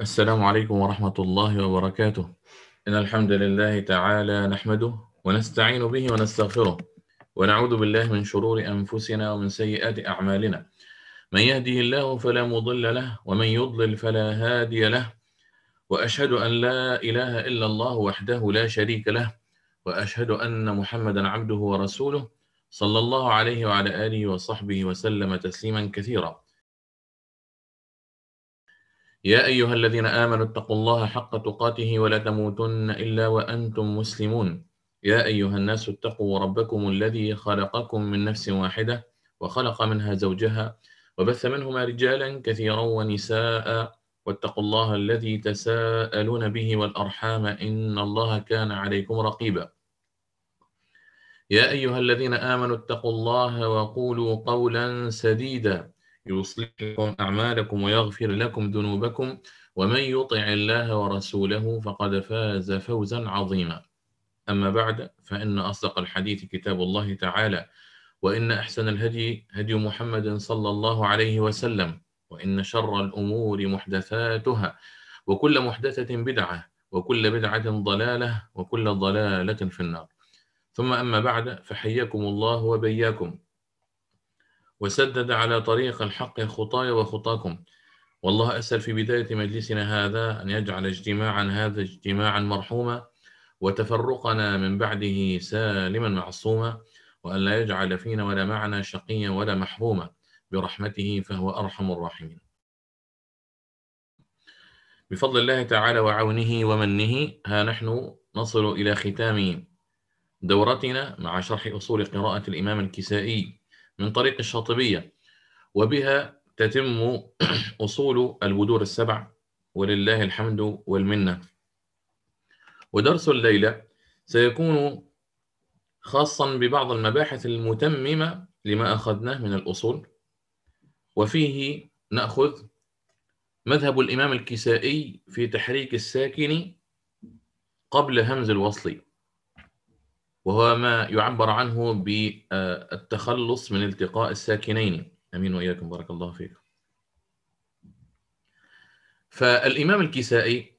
السلام عليكم ورحمة الله وبركاته. إن الحمد لله تعالى نحمده ونستعين به ونستغفره ونعوذ بالله من شرور أنفسنا ومن سيئات أعمالنا. من يهده الله فلا مضل له ومن يضلل فلا هادي له، وأشهد أن لا إله إلا الله وحده لا شريك له، وأشهد أن محمدا عبده ورسوله صلى الله عليه وعلى آله وصحبه وسلم تسليما كثيرا. يا أيها الذين آمنوا اتقوا الله حق تقاته ولا تموتن إلا وأنتم مسلمون. يا أيها الناس اتقوا ربكم الذي خلقكم من نفس واحدة وخلق منها زوجها وبث منهما رجالا كثيرا ونساء، واتقوا الله الذي تساءلون به والأرحام إن الله كان عليكم رقيبا. يا أيها الذين آمنوا اتقوا الله وقولوا قولا سديدا يصلح لكم أعمالكم ويغفر لكم ذنوبكم، ومن يطع الله ورسوله فقد فاز فوزا عظيما. أما بعد، فإن أصدق الحديث كتاب الله تعالى، وإن أحسن الهدي هدي محمد صلى الله عليه وسلم، وإن شر الأمور محدثاتها، وكل محدثة بدعة، وكل بدعة ضلالة، وكل ضلالة في النار. ثم أما بعد، فحياكم الله وبياكم، وسدد على طريق الحق خطاي وخطاكم. والله أسأل في بداية مجلسنا هذا أن يجعل هذا اجتماعا مرحوما، وتفرقنا من بعده سالما معصوما، وأن لا يجعل فينا ولا معنا شقيا ولا محروما برحمته فهو أرحم الراحمين. بفضل الله تعالى وعونه ومنه، ها نحن نصل إلى ختام دورتنا مع شرح أصول قراءة الإمام الكسائي من طريق الشاطبية، وبها تتم أصول البدور السبع، ولله الحمد والمنة. ودرس الليلة سيكون خاصا ببعض المباحث المتممة لما أخذناه من الأصول، وفيه نأخذ مذهب الإمام الكسائي في تحريك الساكن قبل همز الوصل، وهو ما يعبر عنه بالتخلص من التقاء الساكنين. أمين وإياكم، بارك الله فيكم. فالإمام الكسائي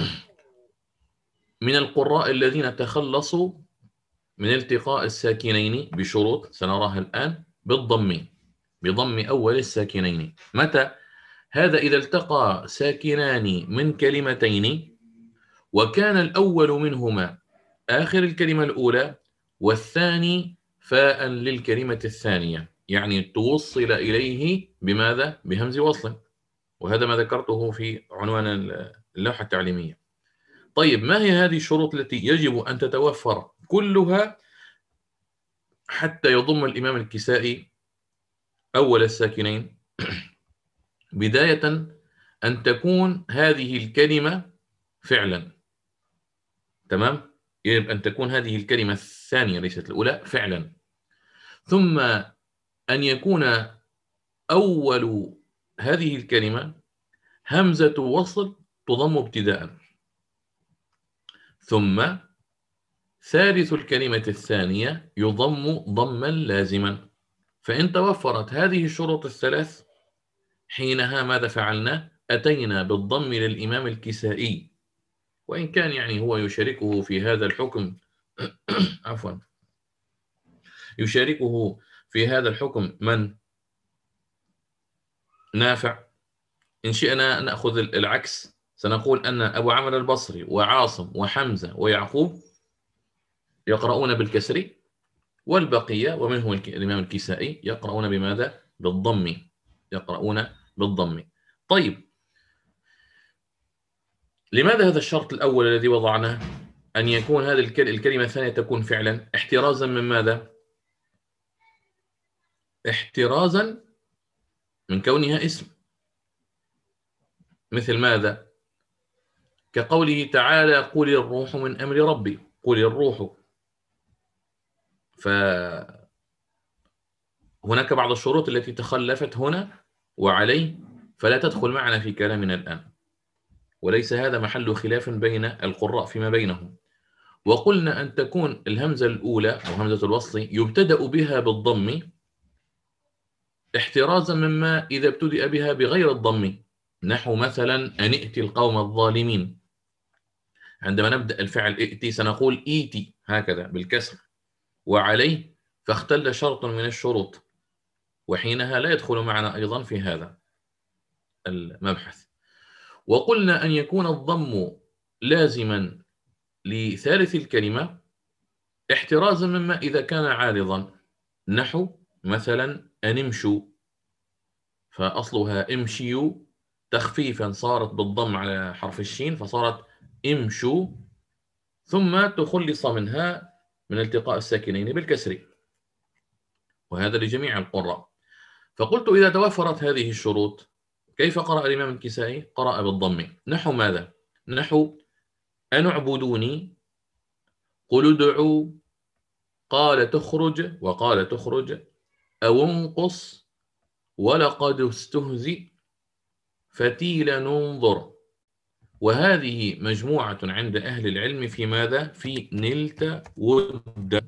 من القراء الذين تخلصوا من التقاء الساكنين بشروط سنراها الآن بضم أول الساكنين. متى؟ هذا إذا التقى ساكنان من كلمتين، وكان الأول منهما آخر الكلمة الأولى، والثاني فاء للكلمة الثانية، يعني توصل إليه بماذا؟ بهمز وصل. وهذا ما ذكرته في عنوان اللوحة التعليمية. طيب، ما هي هذه الشروط التي يجب أن تتوفر كلها حتى يضم الإمام الكسائي أول الساكنين؟ بداية، أن تكون هذه الكلمة فعلا. تمام؟ يجب أن تكون هذه الكلمة الثانية ليست الأولى فعلا. ثم أن يكون أول هذه الكلمة همزة وصل تضم ابتداء. ثم ثالث الكلمة الثانية يضم ضما لازما. فإن توفرت هذه الشروط الثلاث، حينها ماذا فعلنا؟ أتينا بالضم للإمام الكسائي، وإن كان يعني هو يشاركه في هذا الحكم عفوا، يشاركه في هذا الحكم من؟ نافع. إن شئنا نأخذ العكس، سنقول أن أبو عمرو البصري وعاصم وحمزة ويعقوب يقرؤون بالكسر، والبقية ومنهم الإمام الكسائي يقرؤون بماذا؟ بالضم. يقرؤون بالضم. طيب، لماذا هذا الشرط الأول الذي وضعناه أن يكون هذه الكلمة الثانية تكون فعلا؟ احترازا من ماذا؟ احترازا من كونها اسم. مثل ماذا؟ كقوله تعالى: قل الروح من أمر ربي. قل الروح. فهناك بعض الشروط التي تخلفت هنا وعليه، فلا تدخل معنا في كلامنا الآن، وليس هذا محل خلاف بين القراء فيما بينهم. وقلنا أن تكون الهمزة الأولى أو همزة الوصل يبتدأ بها بالضم، احترازا مما إذا ابتدأ بها بغير الضم، نحو مثلا أن ائتي القوم الظالمين. عندما نبدأ الفعل ائتي سنقول ايتي هكذا بالكسر وعليه، فاختل شرط من الشروط، وحينها لا يدخل معنا أيضا في هذا المبحث. وقلنا أن يكون الضم لازما لثالث الكلمة احترازا مما إذا كان عارضا، نحو مثلا أن امشوا، فأصلها امشيوا تخفيفا صارت بالضم على حرف الشين فصارت امشوا، ثم تخلص منها من التقاء الساكنين بالكسر، وهذا لجميع القراء. فقلت إذا توفرت هذه الشروط كيف قرأ الإمام الكسائي؟ قرأ بالضم. نحو ماذا؟ نحو أن اعبدوني، قل ادعوا، قال تخرج وقال تخرج، أو انقص، ولقد استهزئ، فتيل ننظر. وهذه مجموعة عند أهل العلم في ماذا؟ في نلت ود.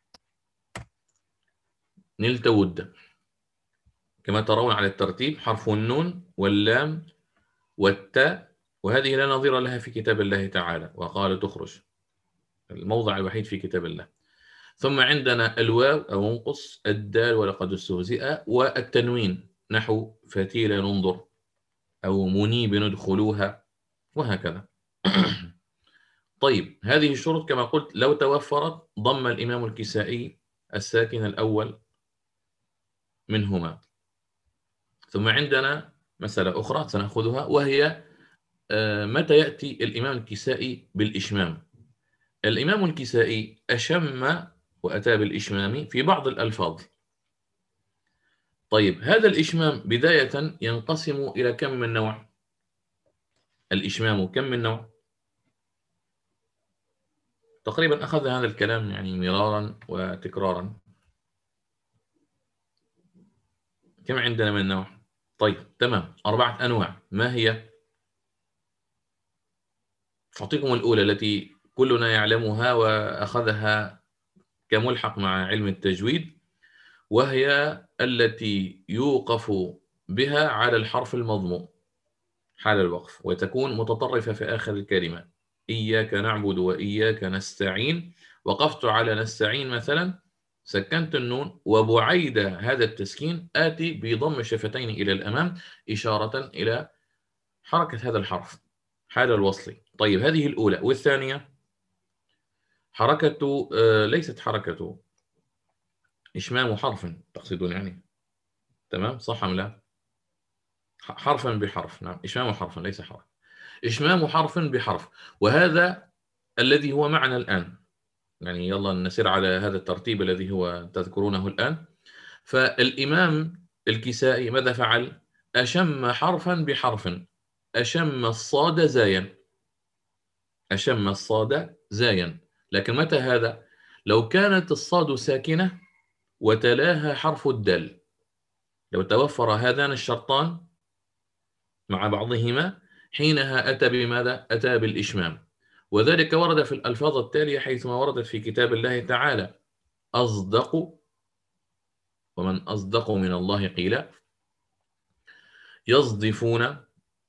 نلت ود كما ترون على الترتيب: حرف النون واللام والتاء، وهذه لا نظير لها في كتاب الله تعالى، وقال تخرج الموضع الوحيد في كتاب الله. ثم عندنا الواو أو انقص، الدال ولقد استهزئ، والتنوين نحو فتيل ننظر أو منيب ندخلوها، وهكذا. طيب هذه الشروط كما قلت لو توفرت ضم الإمام الكسائي الساكن الأول منهما. ثم عندنا مسألة أخرى سنأخذها، وهي متى يأتي الإمام الكسائي بالإشمام. الإمام الكسائي أشم وأتى بالإشمام في بعض الألفاظ. طيب هذا الإشمام بداية ينقسم إلى كم من نوع؟ الإشمام كم من نوع؟ تقريبا أخذ هذا الكلام يعني مرارا وتكرارا. كم عندنا من نوع؟ طيب تمام، 4 أنواع. ما هي؟ أعطيكم الأولى التي كلنا يعلمها وأخذها كملحق مع علم التجويد، وهي التي يوقف بها على الحرف المضموم حال الوقف، وتكون متطرفة في آخر الكلمة: إياك نعبد وإياك نستعين. وقفت على نستعين مثلا، سكنت النون، وبعيد هذا التسكين آتي بضم الشفتين إلى الأمام إشارة إلى حركة هذا الحرف حال الوصل. طيب هذه الأولى. والثانية حركة ليست حركة، إشمام حرف تقصدون يعني؟ تمام صح أم لا؟ حرفا بحرف، نعم، إشمام حرف ليس حرف، إشمام حرف بحرف، وهذا الذي هو معنا الآن. يعني يلا نسير على هذا الترتيب الذي هو تذكرونه الآن. فالإمام الكسائي ماذا فعل؟ أشم حرفا بحرف، أشم الصاد زايا، أشم الصاد زايا. لكن متى هذا؟ لو كانت الصاد ساكنة وتلاها حرف الدال، لو توفر هذان الشرطان مع بعضهما حينها أتى بماذا؟ أتى بالإشمام. وذلك ورد في الألفاظ التالية حيثما وردت في كتاب الله تعالى: أصدق، ومن أصدق من الله قيلا، يصدفون،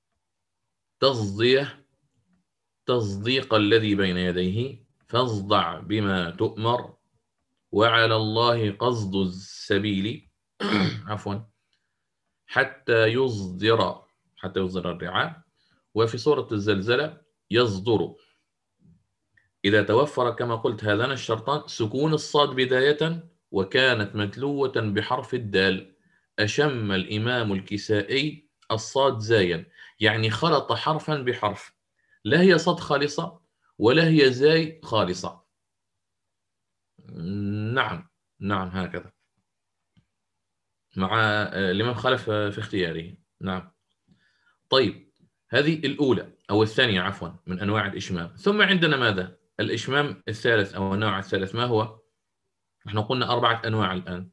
تصدية، تصديق الذي بين يديه، فاصدع بما تؤمر، وعلى الله قصد السبيل عفوا، حتى يصدر، حتى يصدر الرعاء. وفي سورة الزلزلة: يصدر. إذا توفر كما قلت هذان الشرطان سكون الصاد بداية وكانت متلوة بحرف الدال، أشم الإمام الكسائي الصاد زايا، يعني خلط حرفا بحرف، لا هي صاد خالصة ولا هي زاي خالصة. نعم، نعم هكذا، مع لمن خالف في اختياره. نعم. طيب هذه الأولى أو الثانية عفوا من أنواع الإشمام. ثم عندنا ماذا؟ الإشمام الثالث أو النوع الثالث ما هو؟ نحن قلنا 4 أنواع الآن.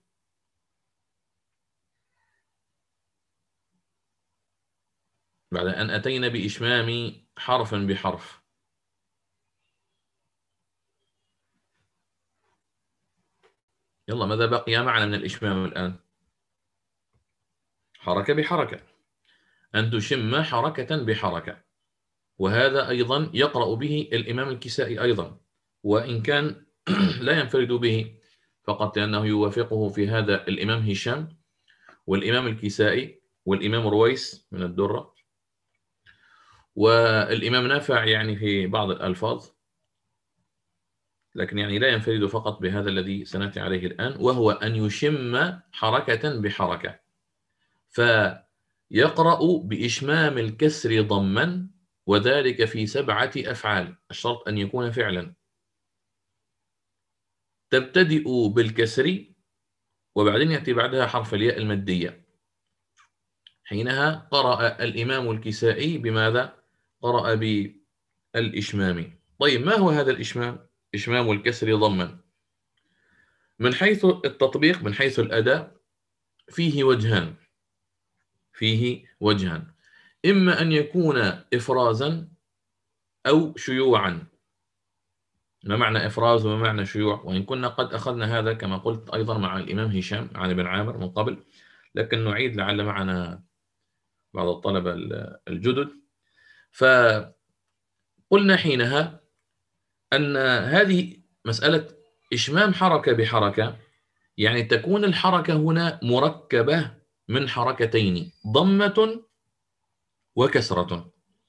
بعد أن أتينا بإشمام حرف بحرف، يلا ماذا بقي معنا من الإشمام الآن؟ حركة بحركة. أن تشم حركة بحركة. وهذا أيضا يقرأ به الإمام الكسائي أيضا، وإن كان لا ينفرد به فقط، لأنه يوافقه في هذا الإمام هشام والإمام الكسائي والإمام رويس من الدرة والإمام نافع يعني في بعض الألفاظ، لكن يعني لا ينفرد فقط بهذا الذي سنأتي عليه الآن، وهو أن يشم حركة بحركة. فيقرأ بإشمام الكسر ضما، وذلك في 7 أفعال، الشرط أن يكون فعلا. تبتدئ بالكسر وبعدين يأتي بعدها حرف الياء المادية. حينها قرأ الإمام الكسائي بماذا؟ قرأ بالإشمام. طيب ما هو هذا الإشمام؟ إشمام الكسر ضما. من حيث التطبيق، من حيث الأداء، فيه وجهان. إما أن يكون إفرازا أو شيوعا. ما معنى إفراز وما معنى شيوع؟ وإن كنا قد أخذنا هذا كما قلت أيضا مع الإمام هشام عن ابن عامر من قبل، لكن نعيد لعل معنا بعض الطلبة الجدد. فقلنا حينها أن هذه مسألة إشمام حركة بحركة، يعني تكون الحركة هنا مركبة من حركتين، ضمة وكسرة.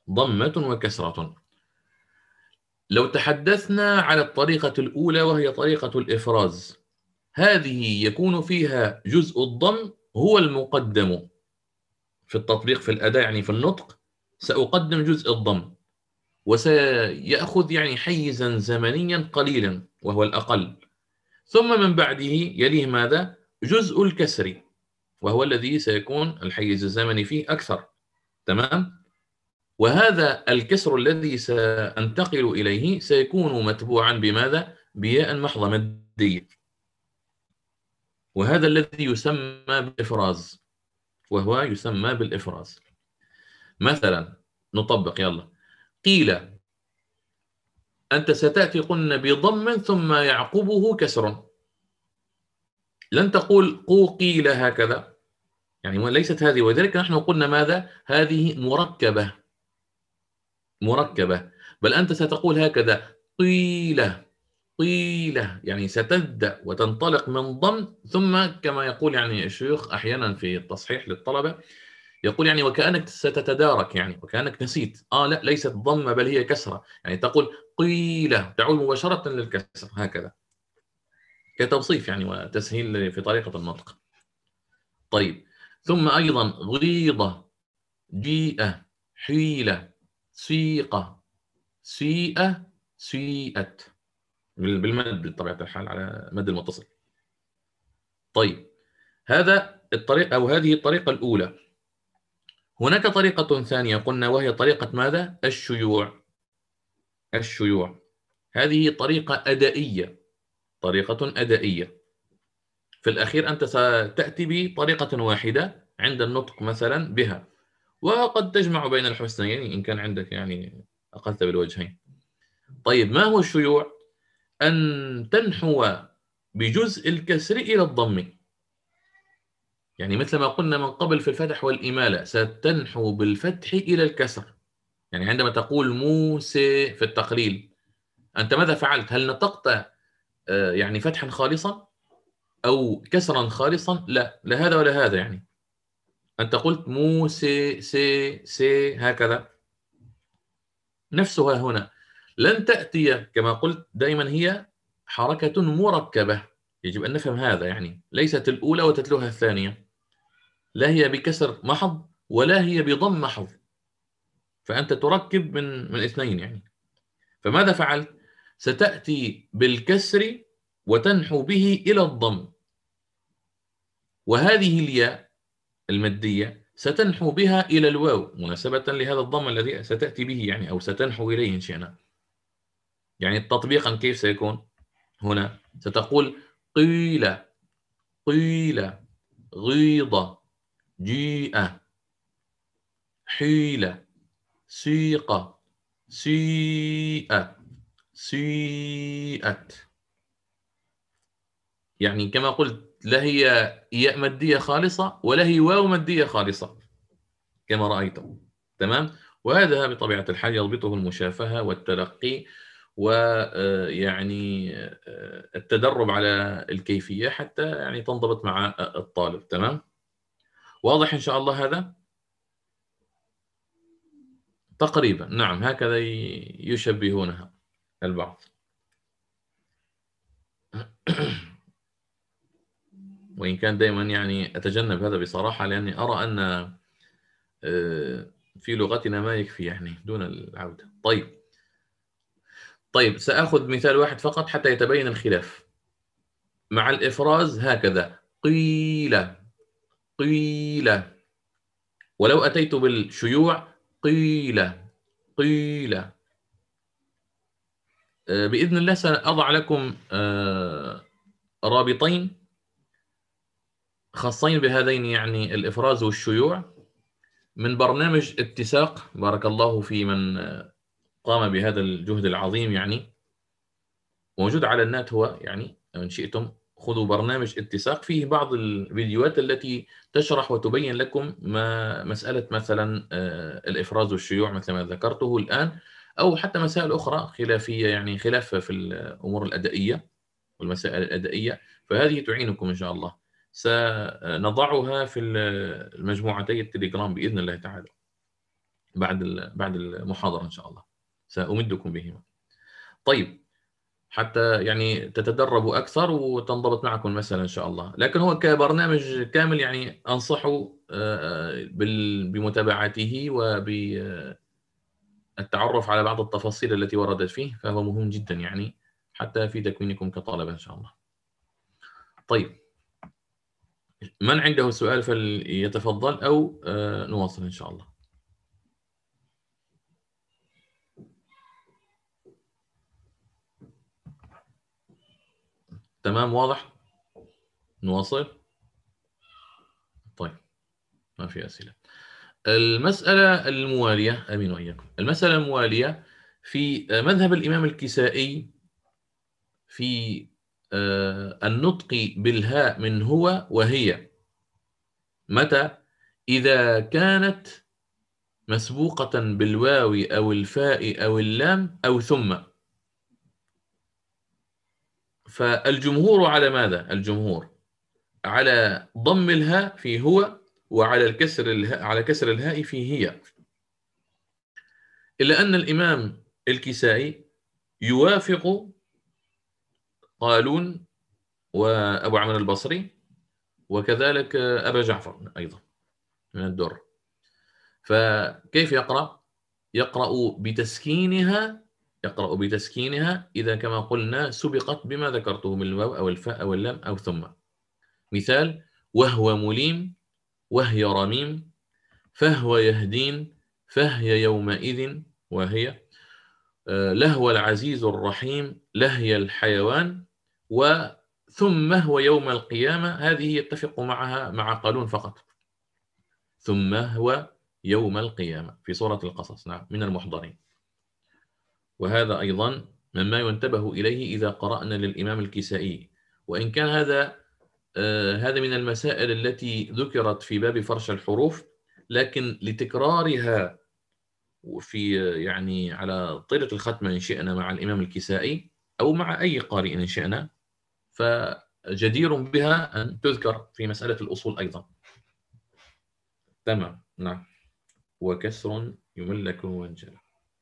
لو تحدثنا على الطريقة الأولى وهي طريقة الإفراز، هذه يكون فيها جزء الضم هو المقدم في التطبيق في الأداء، يعني في النطق سأقدم جزء الضم، وسيأخذ يعني حيزا زمنيا قليلا وهو الأقل، ثم من بعده يليه ماذا؟ جزء الكسر، وهو الذي سيكون الحيز الزمني فيه أكثر. تمام؟ وهذا الكسر الذي سأنتقل إليه سيكون متبوعا بماذا؟ بياء محضة مادية، وهذا الذي يسمى بالإفراز، مثلا نطبق، يلا. قيل، أنت ستأتي قلنا بضم ثم يعقبه كسر، لن تقول قيل هكذا، يعني ليست هذه، وذلك نحن قلنا ماذا؟ هذه مركبة، بل أنت ستقول هكذا قيل، يعني ستبدأ وتنطلق من ضم، ثم كما يقول يعني الشيوخ أحيانا في التصحيح للطلبة، يقول يعني وكأنك ستتدارك، يعني وكأنك نسيت، لا ليست ضمة بل هي كسرة، يعني تقول قيل، تعود مباشرة للكسر، هكذا كتوصيف يعني وتسهيل في طريقة النطق. طيب، ثم أيضا غيضة، جيئة، حيلة، سيقة، سيئة، سيئت، بالمد بطبيعة الحال على مد المتصل. طيب، هذا الطريق أو هذه الطريقة الأولى. هناك طريقة ثانية قلنا وهي طريقة ماذا؟ الشيوع. هذه طريقة أدائية. في الأخير أنت ستأتي بطريقة واحدة عند النطق مثلا بها، وقد تجمع بين الحسنيين إن كان عندك يعني أخذت بالوجهين. طيب، ما هو الشيوع؟ أن تنحو بجزء الكسر إلى الضم، يعني مثل ما قلنا من قبل في الفتح والإمالة، ستنحو بالفتح إلى الكسر. يعني عندما تقول موسى في التقليل، أنت ماذا فعلت؟ هل نطقت يعني فتحا خالصا أو كسرا خالصا؟ لا هذا ولا هذا، يعني أنت قلت موسى سي هكذا. نفسها هنا لن تأتي كما قلت، دائما هي حركة مركبة، يجب أن نفهم هذا، يعني ليست الأولى وتتلوها الثانية، لا هي بكسر محض ولا هي بضم محض، فأنت تركب من اثنين يعني. فماذا فعلت؟ ستأتي بالكسر وتنحو به إلى الضم، وهذه الياء المادية ستنحو بها إلى الواو مناسبة لهذا الضم الذي ستأتي به، يعني أو ستنحو إليه إن شئنا. يعني تطبيقا كيف سيكون؟ هنا ستقول قيل، غيض، جيء، حيل، سيق، سيء، سيئت. يعني كما قلت لا هي ياء مادية خالصة ولا هي واو مادية خالصة، كما رأيتم. تمام. وهذا بطبيعة الحال يضبطه المشافهة والتلقي، ويعني التدرب على الكيفية حتى يعني تنضبط مع الطالب. تمام. واضح إن شاء الله هذا؟ تقريبا نعم، هكذا يشبهونها البعض. وإن كان دائما يعني أتجنب هذا بصراحة، لأني أرى أن في لغتنا ما يكفي يعني دون العودة. طيب سأخذ مثال واحد فقط حتى يتبين الخلاف. مع الإفراز هكذا قيل قيل، ولو أتيت بالشيوع قيل قيل. بإذن الله سأضع لكم رابطين خاصين بهذين يعني الإفراز والشيوع من برنامج اتساق. بارك الله في من قام بهذا الجهد العظيم، يعني موجود على النت هو، يعني إن شئتم خذوا برنامج اتساق، فيه بعض الفيديوهات التي تشرح وتبين لكم ما مسألة مثلا الإفراز والشيوع مثل ما ذكرته الآن، أو حتى مسائل أخرى خلافية، يعني خلاف في الأمور الأدائية والمسائل الأدائية، فهذه تعينكم إن شاء الله. سنضعها في المجموعتي التليجرام بإذن الله تعالى بعد المحاضرة إن شاء الله، سأمدكم بهما. طيب، حتى يعني تتدربوا أكثر وتنضبط معكم المسألة إن شاء الله. لكن هو كبرنامج كامل يعني أنصح بمتابعته وبالتعرف على بعض التفاصيل التي وردت فيه، فهو مهم جدا يعني حتى في تكوينكم كطلبة إن شاء الله. طيب، من عنده سؤال فليتفضل، أو نواصل إن شاء الله. تمام، واضح، نواصل. طيب، ما في أسئلة. المسألة الموالية، أمين وإياكم، المسألة الموالية في مذهب الإمام الكسائي في النطق بالهاء من هو وهي، متى؟ إذا كانت مسبوقة بالواو أو الفاء أو اللام أو ثم. فالجمهور على ماذا؟ الجمهور على ضم الهاء في هو، وعلى الكسر الهاء، على كسر الهاء في هي، إلا أن الإمام الكسائي يوافق قالون وأبو عمرو البصري، وكذلك أبا جعفر أيضا من الدر. فكيف يقرأ؟ يقرأ بتسكينها إذا كما قلنا سبقت بما ذكرته من الواو أو الفاء أو اللام أو ثم. مثال: وهو مليم، وهي رميم، فهو يهدين، فهي يومئذ، وهي لهو العزيز الرحيم، لهي الحيوان، وثم هو يوم القيامة. هذه يتفق معها مع قالون فقط. ثم هو يوم القيامة في سورة القصص، نعم، من المحضرين. وهذا أيضا مما ينتبه إليه إذا قرأنا للإمام الكسائي، وإن كان هذا من المسائل التي ذكرت في باب فرش الحروف، لكن لتكرارها وفي يعني على طيلة الختمة إن شئنا مع الإمام الكسائي أو مع أي قارئ إن شئنا، فجدير بها أن تذكر في مسألة الأصول أيضا. تمام، نعم. وكسر يملك وانجلى.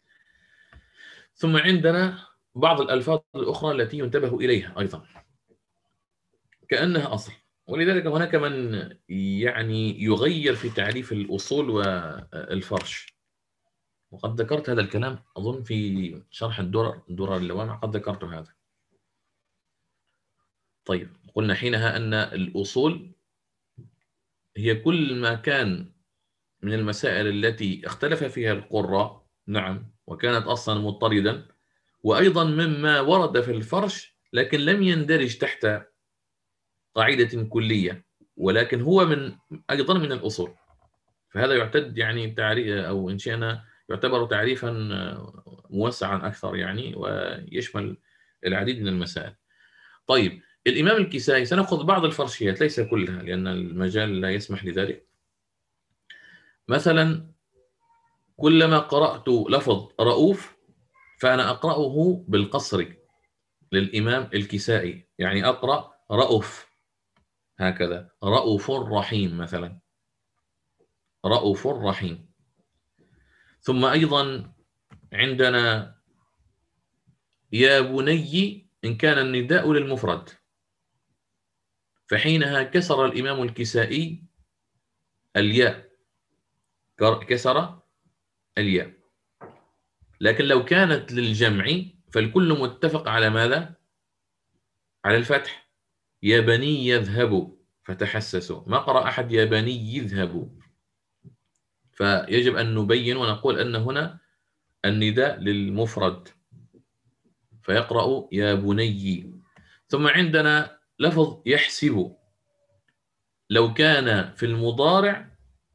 ثم عندنا بعض الألفاظ الأخرى التي ينتبه إليها أيضا كأنها أصل، ولذلك هناك من يعني يغير في تعريف الأصول والفرش، وقد ذكرت هذا الكلام أظن في شرح درر اللوامع، قد ذكرت هذا. طيب، قلنا حينها أن الأصول هي كل ما كان من المسائل التي اختلف فيها القراء، نعم، وكانت أصلا مضطردا، وأيضا مما ورد في الفرش لكن لم يندرج تحت قاعدة كلية، ولكن هو أيضا من الأصول. فهذا يعتد يعني تعريف، أو إن شئنا يعتبر تعريفا موسعا أكثر يعني، ويشمل العديد من المسائل. طيب، الإمام الكسائي سنأخذ بعض الفرشيات ليس كلها لأن المجال لا يسمح لذلك. مثلا كلما قرأت لفظ رؤوف فأنا أقرأه بالقصر للإمام الكسائي، يعني أقرأ رؤوف هكذا، رؤوف رحيم مثلا، رؤوف رحيم. ثم أيضا عندنا يا بني إن كان النداء للمفرد، فحينها كسر الإمام الكسائي الياء، كسر الياء. لكن لو كانت للجمع فالكل متفق على ماذا؟ على الفتح. يا بني يذهبوا فتحسسوا، ما قرأ أحد يا بني يذهبوا. فيجب أن نبين ونقول أن هنا النداء للمفرد، فيقرأ يا بني. ثم عندنا لفظ يحسب، لو كان في المضارع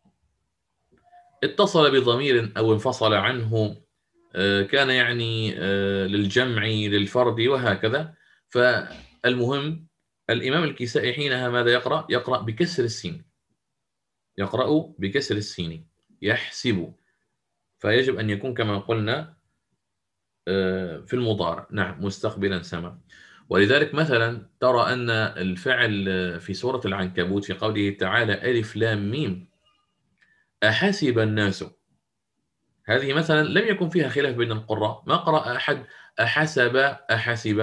اتصل بضمير أو انفصل عنه، كان يعني للجمع للفرد وهكذا. فالمهم الإمام الكسائي حينها ماذا يقرأ؟ يقرأ بكسر السين، يقرأ بكسر السين يحسب. فيجب أن يكون كما قلنا في المضارع، نعم، مستقبلا سما. ولذلك مثلا ترى أن الفعل في سورة العنكبوت في قوله تعالى ألف لام ميم أحسب الناس، هذه مثلا لم يكن فيها خلاف بين القراء، ما قرأ أحد أحسب أحسب.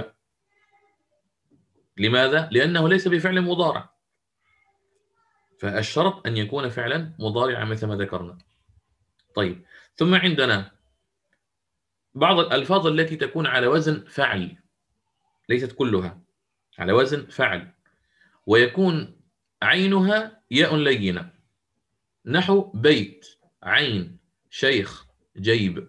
لماذا؟ لأنه ليس بفعل مضارع، فالشرط أن يكون فعلا مضارعا مثل ما ذكرنا. طيب، ثم عندنا بعض الألفاظ التي تكون على وزن فعل، ليست كلها، على وزن فعل، ويكون عينها ياء لينة، نحو بيت، عين، شيخ، جيب.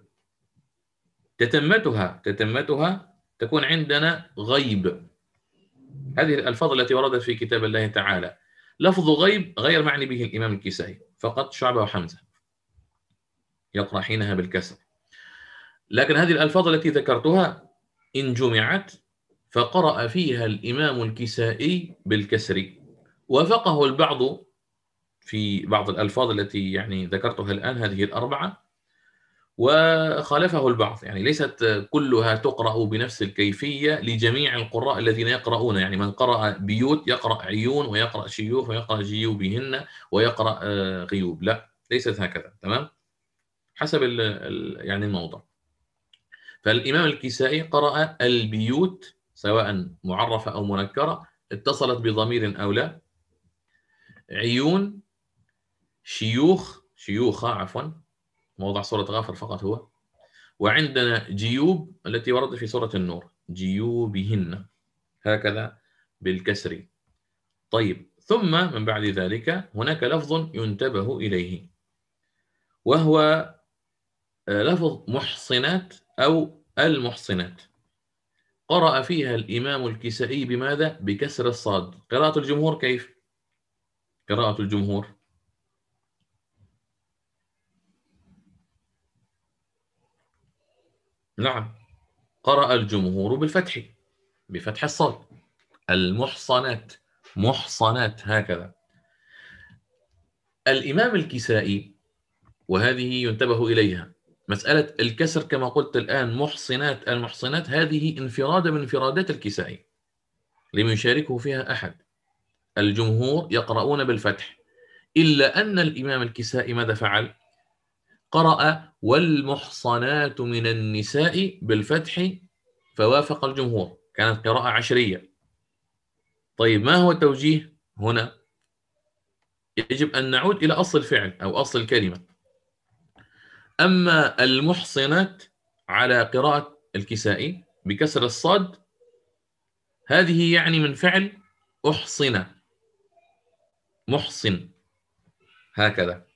تتمتها تكون عندنا غيب. هذه الألفاظ التي وردت في كتاب الله تعالى. لفظ غيب غير معني به الإمام الكسائي، فقط شعبة وحمزة يقرأ حينها بالكسر. لكن هذه الألفاظ التي ذكرتها إن جمعت فقرأ فيها الإمام الكسائي بالكسر. وافقه البعض في بعض الألفاظ التي يعني ذكرتها الآن، هذه الأربعة، وخالفه البعض، يعني ليست كلها تقرأ بنفس الكيفية لجميع القراء الذين يقرؤون. يعني من قرأ بيوت يقرأ عيون، ويقرأ شيوخ، ويقرأ جيوبهن، ويقرأ غيوب. لا، ليست هكذا، تمام، حسب يعني الموضع. فالإمام الكسائي قرأ البيوت سواء معرفة أو منكرة، اتصلت بضمير أو لا، عيون، شيوخ، شيوخة عفوا، موضع سورة غافر فقط هو، وعندنا جيوب التي وردت في سورة النور، جيوبهن، هكذا بالكسر. طيب، ثم من بعد ذلك هناك لفظ ينتبه إليه، وهو لفظ محصنات أو المحصنات. قرأ فيها الإمام الكسائي بماذا؟ بكسر الصاد. قراءة الجمهور كيف؟ قراءة الجمهور نعم، قرأ الجمهور بالفتح، بفتح الصاد، المحصنات، محصنات هكذا. الإمام الكسائي، وهذه ينتبه إليها، مسألة الكسر كما قلت الآن، محصنات، المحصنات، هذه انفراد من انفرادات الكسائي، لم يشاركه فيها أحد. الجمهور يقرؤون بالفتح، إلا أن الإمام الكسائي ماذا فعل؟ قرأ والمحصنات من النساء بالفتح، فوافق الجمهور، كانت قراءة عشرية. طيب، ما هو التوجيه هنا؟ يجب أن نعود إلى أصل الفعل أو أصل الكلمة. أما المحصنات على قراءة الكسائي بكسر الصاد، هذه يعني من فعل أحصن، محصن هكذا.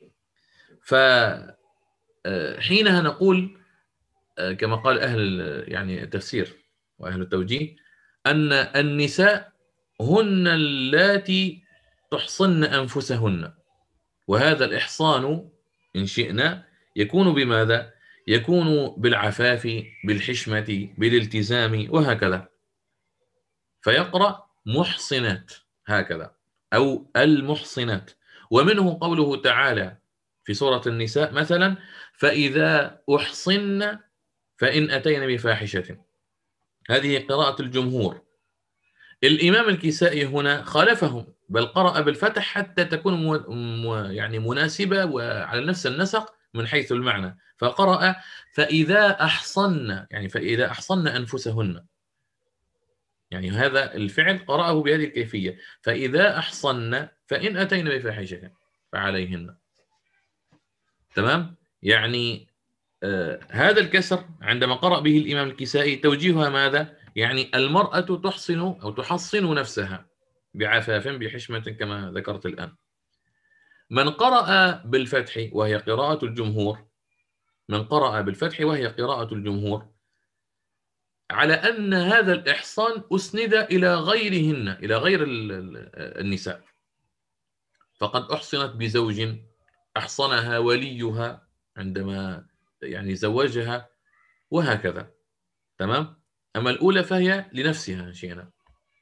فحينها نقول كما قال أهل يعني التفسير وأهل التوجيه أن النساء هن اللاتي تحصن أنفسهن، وهذا الإحصان إن شئنا يكون بماذا؟ يكون بالعفاف، بالحشمة، بالالتزام وهكذا. فيقرأ محصنات هكذا أو المحصنات. ومنه قوله تعالى في سورة النساء مثلا: فإذا أحصن فإن أتين بفاحشة. هذه قراءة الجمهور. الإمام الكسائي هنا خالفهم، بل قرأ بالفتح حتى تكون يعني مناسبة وعلى نفس النسق من حيث المعنى، فقرأ: فإذا أحصن، يعني فإذا أحصن أنفسهن، يعني هذا الفعل قرأه بهذه الكيفية: فإذا أحصن فإن أتين بفاحشة فعليهن. تمام؟ يعني هذا الكسر عندما قرأ به الإمام الكسائي توجيهها ماذا؟ يعني المرأة تحصن أو تحصن نفسها بعفاف بحشمة كما ذكرت الآن. من قرأ بالفتح وهي قراءة الجمهور، من قرأ بالفتح وهي قراءة الجمهور على أن هذا الإحصان أسند إلى غيرهن، إلى غير النساء، فقد أحصنت بزوج أحصنها وليها عندما يعني زوجها وهكذا. تمام؟ أما الأولى فهي لنفسها شيئا.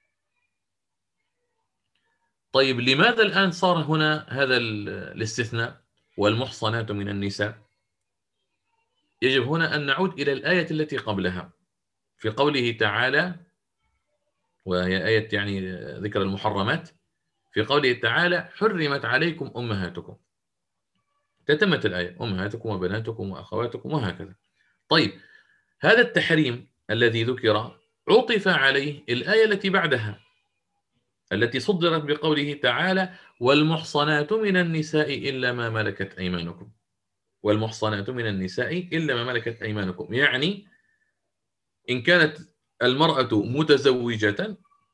طيب لماذا الآن صار هنا هذا الاستثناء والمحصنات من النساء؟ يجب هنا أن نعود إلى الآية التي قبلها في قوله تعالى، وهي آية يعني ذكر المحرمات، في قوله تعالى: حرمت عليكم أمهاتكم. تتمت الآية: أمهاتكم وبناتكم وأخواتكم وهكذا. طيب هذا التحريم الذي ذكر عطف عليه الآية التي بعدها التي صدرت بقوله تعالى: والمحصنات من النساء إلا ما ملكت أيمانكم. والمحصنات من النساء إلا ما ملكت أيمانكم، يعني إن كانت المرأة متزوجة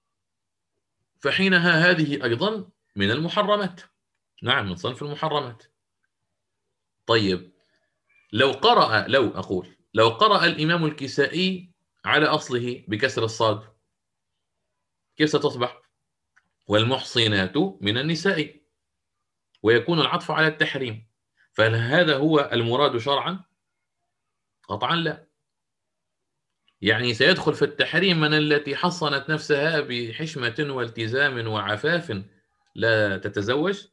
فحينها هذه أيضا من المحرمات، نعم من صنف المحرمات. طيب لو قرأ الإمام الكسائي على أصله بكسر الصاد كيف ستصبح؟ والمحصنات من النساء، ويكون العطف على التحريم. فهل هذا هو المراد شرعا؟ قطعا لا. يعني سيدخل في التحريم من التي حصنت نفسها بحشمة والتزام وعفاف لا تتزوج،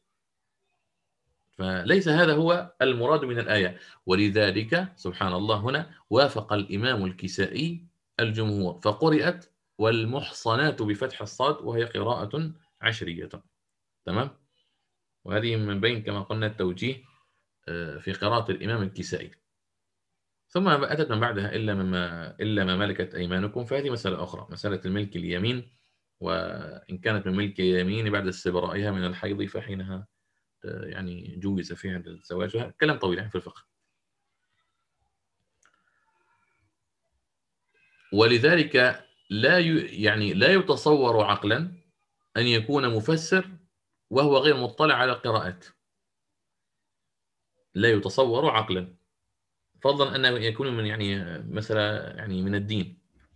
فليس هذا هو المراد من الآية. ولذلك سبحان الله هنا وافق الإمام الكسائي الجمهور فقرأت والمحصنات بفتح الصاد وهي قراءة عشرية. تمام؟ وهذه من بين كما قلنا التوجيه في قراءة الإمام الكسائي. ثم أتت من بعدها إلا ما ملكت أيمانكم، فهذه مسألة أخرى، مسألة الملك اليمين، وإن كانت من ملك يمين بعد استبرائها من الحيض فحينها يعني جوز فيها الزواج. كلام طويل يعني في الفقه. ولذلك لا يتصور عقلا أن يكون مفسر وهو غير مطلع على القراءات، لا يتصور عقلا، فضلا أنه يكون من يعني مسألة يعني من الدين.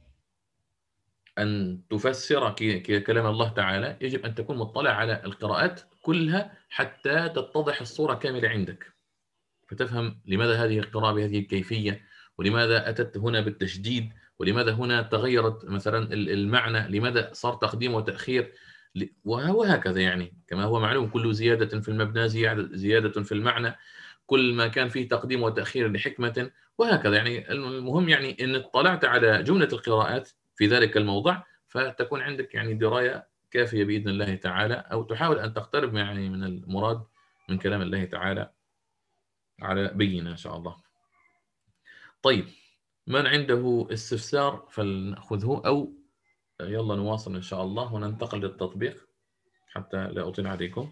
أن تفسر كلام الله تعالى يجب أن تكون مطلع على القراءات كلها حتى تتضح الصورة كاملة عندك، فتفهم لماذا هذه القراءة بهذه الكيفية، ولماذا أتت هنا بالتشديد، ولماذا هنا تغيرت مثلا المعنى، لماذا صار تقديم وتأخير، وهكذا. يعني كما هو معلوم كل زيادة في المبنى زيادة في المعنى، كل ما كان فيه تقديم وتأخير لحكمة، وهكذا. يعني المهم يعني إن اطلعت على جملة القراءات في ذلك الموضع فتكون عندك يعني دراية كافية بإذن الله تعالى، أو تحاول أن تقترب يعني من المراد من كلام الله تعالى على بينة إن شاء الله. طيب من عنده استفسار فلنأخذه، أو يلا نواصل إن شاء الله وننتقل للتطبيق حتى لا أطيل عليكم.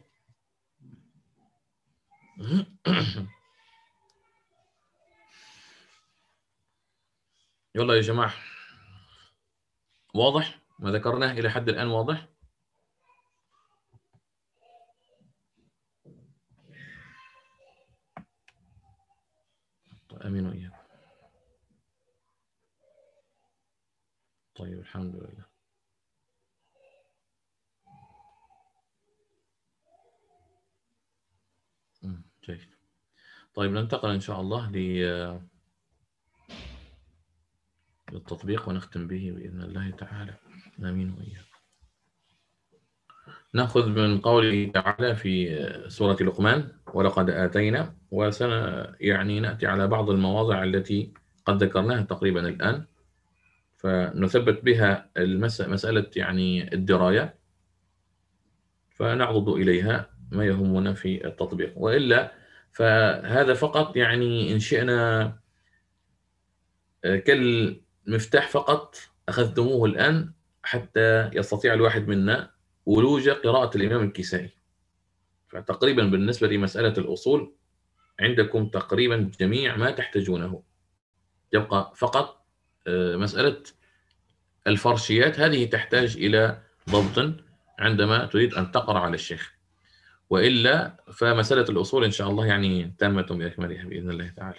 يلا يا جماعة، واضح ما ذكرناه إلى حد الآن؟ واضح؟ آمين وإياكم. طيب الحمد لله. جيد. طيب ننتقل إن شاء الله للتطبيق ونختم به بإذن الله تعالى. آمين وإياكم. نأخذ من قوله تعالى في سورة لقمان: ولقد آتينا، يعني نأتي على بعض المواضع التي قد ذكرناها تقريبا الآن، فنثبت بها مسألة يعني الدراية، فنعرض إليها ما يهمنا في التطبيق. وإلا فهذا فقط يعني إن شئنا كالمفتاح فقط أخذتموه الآن حتى يستطيع الواحد منا ولوج قراءة الإمام الكسائي. فتقريبا بالنسبة لمسألة الأصول عندكم تقريبا جميع ما تحتاجونه، يبقى فقط مسألة الفرشيات، هذه تحتاج إلى ضبط عندما تريد أن تقرأ على الشيخ، وإلا فمسألة الأصول إن شاء الله يعني تامة بأكملها بإذن الله تعالى.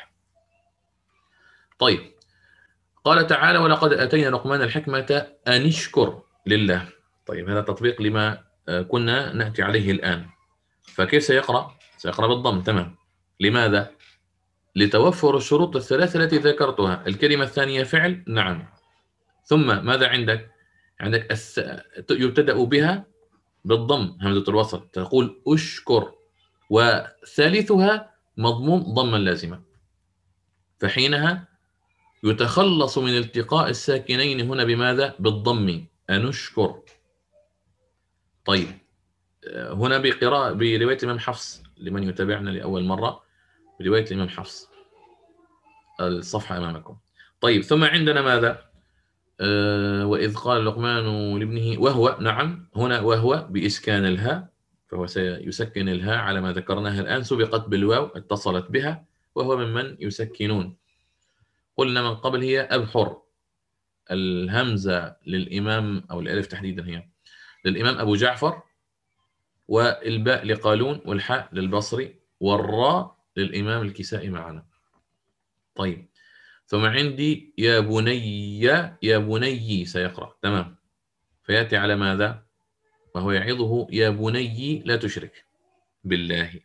طيب، قال تعالى: ولقد أتينا لقمان الحكمة أن اشكر لله. طيب، هذا تطبيق لما كنا نأتي عليه الآن. فكيف سيقرأ؟ سيقرأ بالضم، تمام. لماذا؟ لتوفر الشروط الثلاثة التي ذكرتها. الكلمة الثانية فعل، نعم. ثم ماذا عندك؟ عندك يبتدأ بها بالضم، همزة الوسط، تقول أشكر، وثالثها مضموم ضما لازمة، فحينها يتخلص من التقاء الساكنين هنا بماذا؟ بالضم، أنشكر. طيب، هنا برواية الإمام حفص لمن يتابعنا لأول مرة، برواية الإمام حفص، الصفحة أمامكم. طيب، ثم عندنا ماذا؟ وإذ قال لقمان لابنه وهو، نعم، هنا وهو بإسكان الهاء، فهو سيسكن الهاء على ما ذكرناها الآن، سبقت بالواو اتصلت بها، وهو ممن يسكنون. قلنا من قبل هي أبحر، الهمزة للإمام أو الألف تحديدا هي للإمام أبو جعفر، والباء لقالون، والحاء للبصري، والراء للإمام الكسائي معنا. طيب، ثم عندي يا بني، يا بني سيقرأ، تمام، فيأتي على ماذا؟ وهو يعظه: يا بني لا تشرك بالله.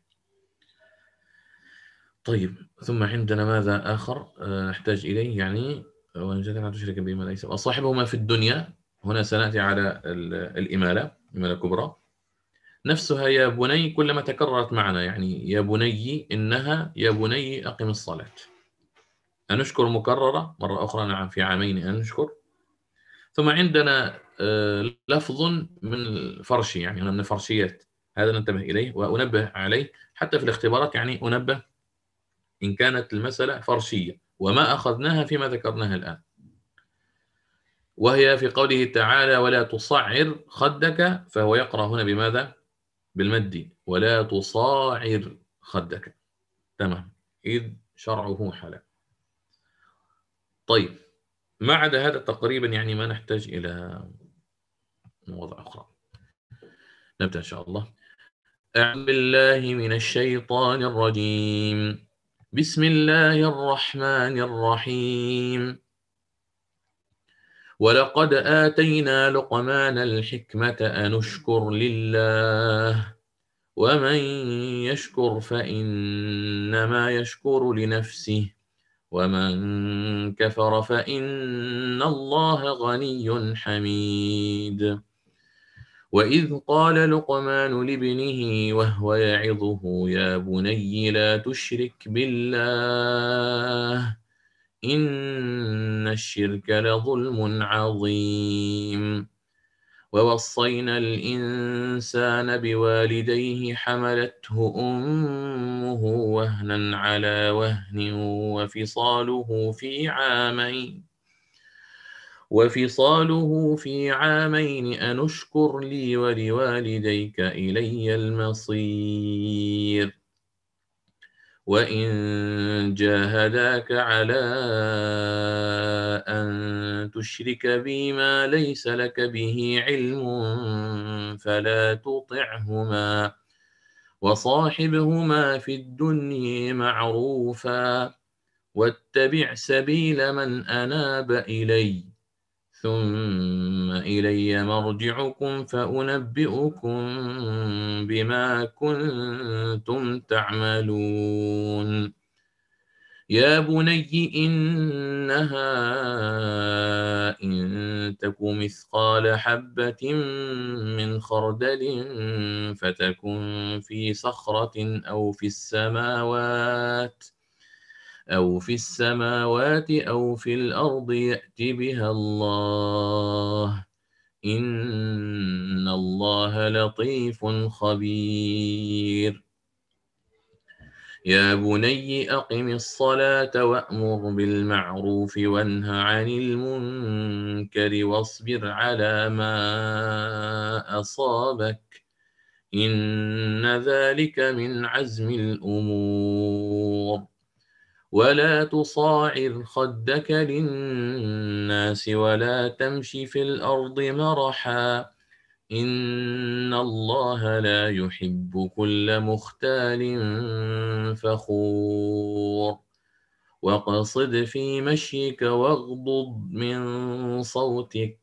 طيب، ثم عندنا ماذا آخر نحتاج إليه؟ يعني وإن جاءك لا تشرك بما ليس، وصاحبهما في الدنيا. هنا سنأتي على الإمالة، إمالة كبرى نفسها، يا بني كلما تكررت معنا، يعني يا بني إنها، يا بني أقم الصلاة. أنشكر مكررة مرة أخرى، نعم، في عامين أنشكر. ثم عندنا لفظ من الفرشي، يعني هنا من الفرشيات، هذا ننتبه إليه وأنبه عليه حتى في الاختبارات، يعني أنبه إن كانت المسألة فرشية وما أخذناها فيما ذكرناها الآن، وهي في قوله تعالى: ولا تصعر خدك، فهو يقرأ هنا بماذا؟ بالمد، ولا تصاعر خدك، تمام، إذ شرعه حلال. طيب، ما عدا هذا تقريبا يعني ما نحتاج إلى مواضع أخرى. نبدأ إن شاء الله. أعوذ بالله من الشيطان الرجيم. بسم الله الرحمن الرحيم. ولقد آتينا لقمان الحكمة أن اشكر لله، ومن يشكر فإنما يشكر لنفسه، ومن كفر فإن الله غني حميد. وإذ قال لقمان لابنه وهو يعظه: يا بني لا تشرك بالله، إن الشرك لظلم عظيم. ووصينا الإنسان بوالديه حملته أمه وهنا على وهن وفصاله في عامين أن اشكر لي ولوالديك إلي المصير. وإن جاهداك على أن تشرك بي ما ليس لك به علم فلا تطعهما، وصاحبهما في الدنيا معروفا، واتبع سبيل من أناب إلي، ثم إلي مرجعكم فأنبئكم بما كنتم تعملون. يا بني إنها إن تك مثقال حبة من خردل فتكن في صخرة أو في السماوات أو في الأرض يأت بها الله إن الله لطيف خبير. يا بني أقم الصلاة وأمر بالمعروف وانه عن المنكر واصبر على ما أصابك إن ذلك من عزم الأمور. ولا تصاعر خدك للناس ولا تمش في الأرض مرحا إن الله لا يحب كل مختال فخور. واقصد في مشيك واغضض من صوتك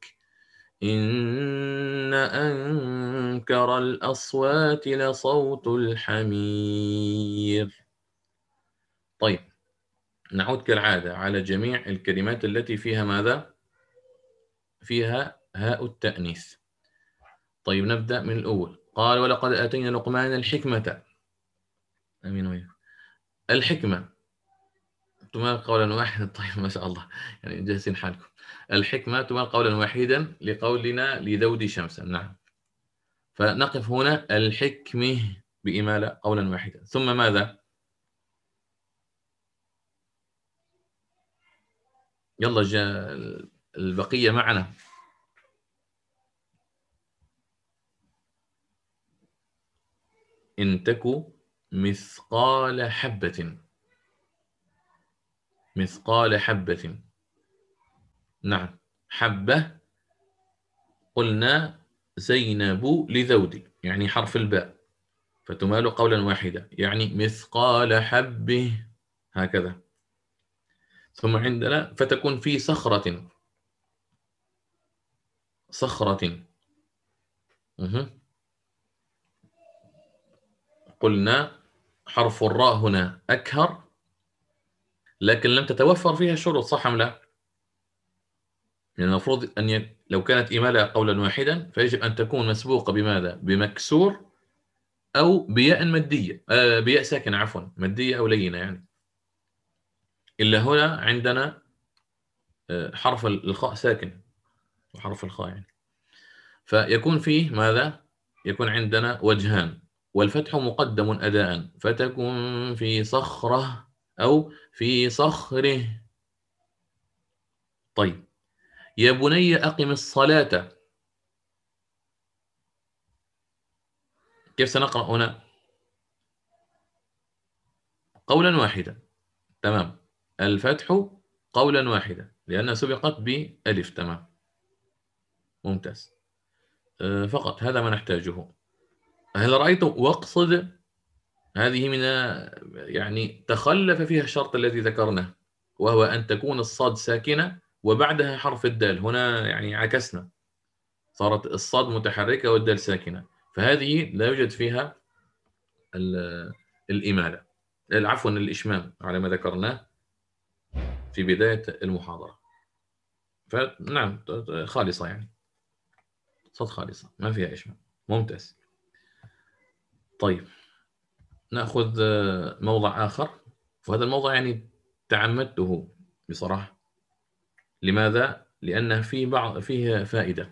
إن أنكر الأصوات لصوت الحمير. طيب، نعود كالعادة على جميع الكلمات التي فيها ماذا؟ فيها هاء التأنيث. طيب، نبدأ من الأول. قال ولقد آتينا لقمان الحكمة. أمين وياك. الحكمة تمال قولا واحدا. طيب، ما شاء الله، يعني جاهزين حالكم. الحكمة تمال قولا واحدا لقولنا لذود شمسا. نعم، فنقف هنا الحكمة بإمالة قولا واحدا. ثم ماذا؟ يلا جاء البقية معنا. إن تك مثقال حبة. مثقال حبة. نعم، حبة قلنا زينب لذود، يعني حرف الباء، فتمال قولا واحدا، يعني مثقال حبه، هكذا. ثم عندنا فتكون في صخرة. صخرة. قلنا حرف الراء هنا أكهر، لكن لم تتوفر فيها الشروط، صح أم لا؟ يعني المفروض أن لو كانت إمالة قولا واحدا فيجب أن تكون مسبوقة بماذا؟ بمكسور أو بياء مادية، بياء ساكنة، عفوا، مادية أو لينة يعني. إلا هنا عندنا حرف الخاء ساكن، وحرف الخاء يعني، فيكون فيه ماذا؟ يكون عندنا وجهان، والفتح مقدم أداء، فتكون في صخرة أو في صخره. طيب، يا بني أقم الصلاة. كيف سنقرأ هنا؟ قولا واحدا. تمام، الفتح قولا واحدا لأنها سبقت بألف. تمام، ممتاز. فقط هذا ما نحتاجه. هل رأيت واقصد؟ هذه من يعني تخلف فيها الشرط الذي ذكرناه، وهو أن تكون الصاد ساكنة وبعدها حرف الدال. هنا يعني عكسنا، صارت الصاد متحركة والدال ساكنة، فهذه لا يوجد فيها الإمالة، عفوا الإشمام على ما ذكرناه في بداية المحاضرة. فنعم، خالصة يعني، صاد خالصة ما فيها إشمام. ممتاز. طيب، نأخذ موضع آخر، وهذا الموضع يعني تعمدته بصراحة. لماذا؟ لأن فيه فائدة.